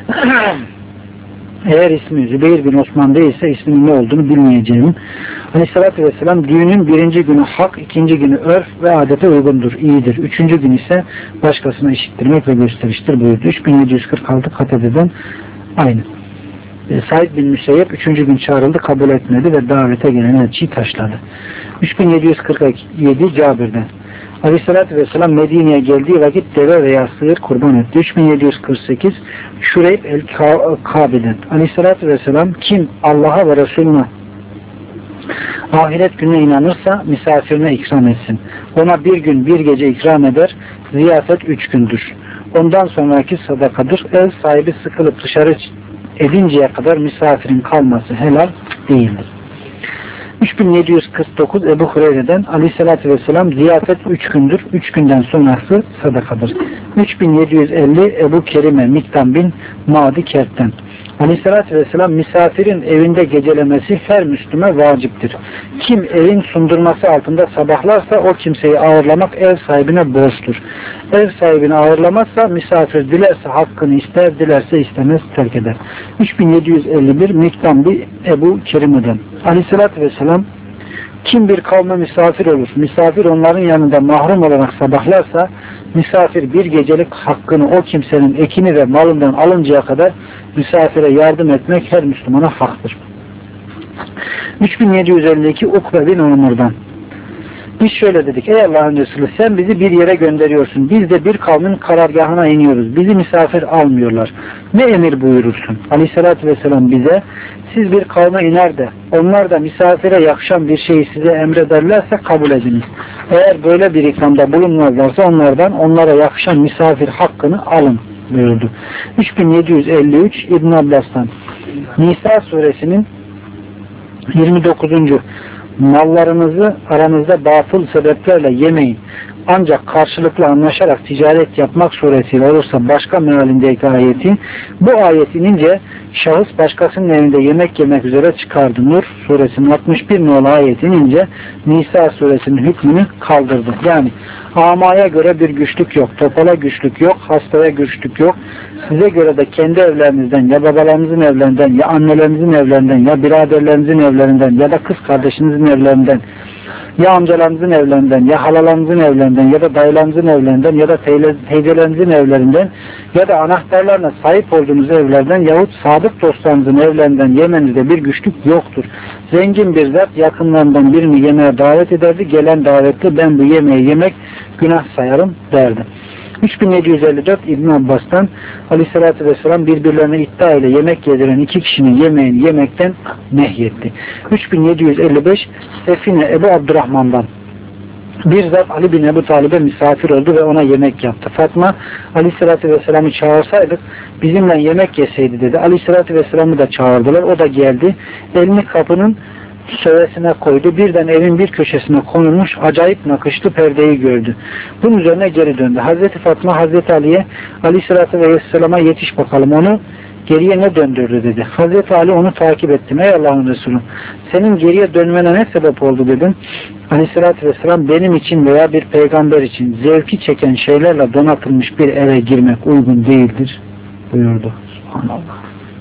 [SPEAKER 1] Eğer ismi Zübeyir bin Osman değilse isminin ne olduğunu bilmeyeceğim. Aleyhissalatü vesselam düğünün birinci günü hak, ikinci günü örf ve adete uygundur, iyidir. Üçüncü gün ise başkasına işittirmek ve gösteriştir buyurdu. üç bin yedi yüz kırk altı Katede'den aynı. Said bin Müseyyep üçüncü gün çağrıldı, kabul etmedi ve davete gelen elçiyi taşladı. üç bin yedi yüz kırk yedi Cabir'den Aleyhissalatü vesselam Medine'ye geldiği vakit deve veya sığır kurban etti. üç bin yedi yüz kırk sekiz Şureyb el-Kabe'den Aleyhissalatü vesselam kim Allah'a ve Resulüne ahiret gününe inanırsa misafirine ikram etsin. Ona bir gün bir gece ikram eder. Ziyafet üç gündür. Ondan sonraki sadakadır. Ev sahibi sıkılıp dışarı edinceye kadar misafirin kalması helal değildir. üç bin yedi yüz kırk dokuz Ebu Hureyre'den Aleyhisselatü Vesselam ziyafet üç gündür. üç günden sonrası sadakadır. üç bin yedi yüz elli Ebu Kerime Miktam bin Madi Kert'ten Aleyhisselatü Vesselam misafirin evinde gecelemesi her Müslüme vaciptir. Kim evin sundurması altında sabahlarsa o kimseyi ağırlamak ev sahibine borçtur. Ev sahibini ağırlamazsa misafir dilerse hakkını ister, dilerse istemez terk eder. üç bin yedi yüz elli bir Miktam bin Ebu Kerime'den Aleyhisselatü Vesselam kim bir kavme misafir olur, misafir onların yanında mahrum olarak sabahlarsa misafir bir gecelik hakkını o kimsenin ekini ve malından alıncaya kadar misafire yardım etmek her Müslümana haktır. üç bin yedi yüz elli iki Ukbe bin Umur'dan biz şöyle dedik: ey Allah'ın Resulü, sen bizi bir yere gönderiyorsun. Biz de bir kavmin karargahına iniyoruz. Bizi misafir almıyorlar. Ne emir buyurursun? Aleyhissalatü vesselam bize: siz bir kavme iner de onlar da misafire yakışan bir şeyi size emrederlerse kabul ediniz. Eğer böyle bir ikramda bulunmazlarsa onlardan onlara yakışan misafir hakkını alın buyurdu. üç bin yedi yüz elli üç İbn Abbas'tan Nisa suresinin yirmi dokuzuncu mallarınızı aranızda batıl sebeplerle yemeyin. Ancak karşılıklı anlaşarak ticaret yapmak suretiyle olursa başka mealindeki ayeti, bu ayet inince şahıs başkasının evinde yemek yemek üzere çıkardı. Nur suresinin altmış bir nolu ayet inince Nisa suresinin hükmünü kaldırdı. Yani amaya göre bir güçlük yok, topala güçlük yok, hastaya güçlük yok. Size göre de kendi evlerinizden ya babalarınızın evlerinden ya annelerinizin evlerinden ya biraderlerinizin evlerinden ya da kız kardeşinizin evlerinden ya amcalarınızın evlerinden ya halalarınızın evlerinden ya da dayılarınızın evlerinden ya da teyzelerinizin evlerinden ya da anahtarlarına sahip olduğunuz evlerden yahut sadık dostlarınızın evlerinden yemenizde bir güçlük yoktur. Zengin bir zat yakınlarından birini yemeğe davet ederdi. Gelen davetli ben bu yemeği yemek günah sayarım derdi. üç bin yedi yüz elli dört İbn Abbas'tan Aleyhisselatü Vesselam birbirlerine iddia ile yemek yediren iki kişinin yemeğini yemekten nehyetti. üç bin yedi yüz elli beş Sefine Ebu Abdurrahman'dan bir zat Ali bin Ebu Talib'e misafir oldu ve ona yemek yaptı. Fatma Aleyhisselatü Vesselam'ı çağırsaydık bizimle yemek yeseydi dedi. Aleyhisselatü Vesselam'ı da çağırdılar. O da geldi. Elini kapının sövesine koydu. Birden evin bir köşesine konulmuş acayip nakışlı perdeyi gördü. Bunun üzerine geri döndü. Hazreti Fatma Hazreti Ali'ye Aleyhisselatü Vesselam'a yetiş bakalım, onu geriye ne döndürdü dedi. Hazreti Ali onu takip ettim. Ey Allah'ın Resulü, senin geriye dönmene ne sebep oldu dedim. Aleyhisselatü Vesselam benim için veya bir peygamber için zevki çeken şeylerle donatılmış bir eve girmek uygun değildir buyurdu. Subhanallah.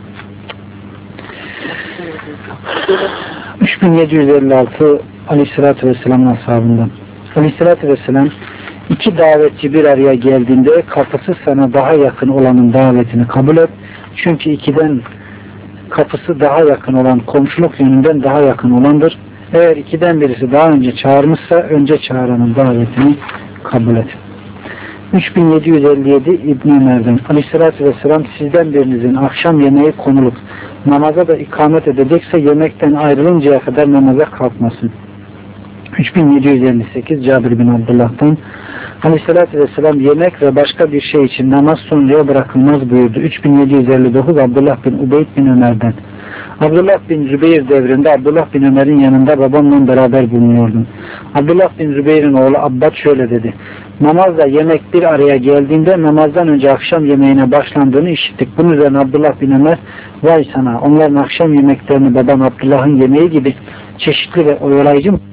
[SPEAKER 1] üç bin yedi yüz elli altı Aleyhisselatü Vesselam'ın ashabından Aleyhisselatü Vesselam iki davetçi bir araya geldiğinde kapısı sana daha yakın olanın davetini kabul et. Çünkü ikiden kapısı daha yakın olan komşuluk yönünden daha yakın olandır. Eğer ikiden birisi daha önce çağırmışsa önce çağıranın davetini kabul et. üç bin yedi yüz elli yedi İbn Ömer'den Aleyhisselatü Vesselam sizden birinizin akşam yemeği konulup namaza da ikamet edecekse yemekten ayrılıncaya kadar namaza kalkmasın. üç bin yedi yüz elli sekiz Cabir bin Abdullah'tan Aleyhisselatü Vesselam yemek ve başka bir şey için namaz sonraya bırakılmaz buyurdu. üç bin yedi yüz elli dokuz Abdullah bin Ubeyd bin Ömer'den Abdullah bin Zübeyir devrinde Abdullah bin Ömer'in yanında babamla beraber bulunuyordum. Abdullah bin Zübeyir'in oğlu Abbad şöyle dedi. Namazla yemek bir araya geldiğinde namazdan önce akşam yemeğine başlandığını işittik. Bunun üzerine Abdullah bin Ömer vay sana onların akşam yemeklerini baban Abdullah'ın yemeği gibi çeşitli ve oyalayıcı mı?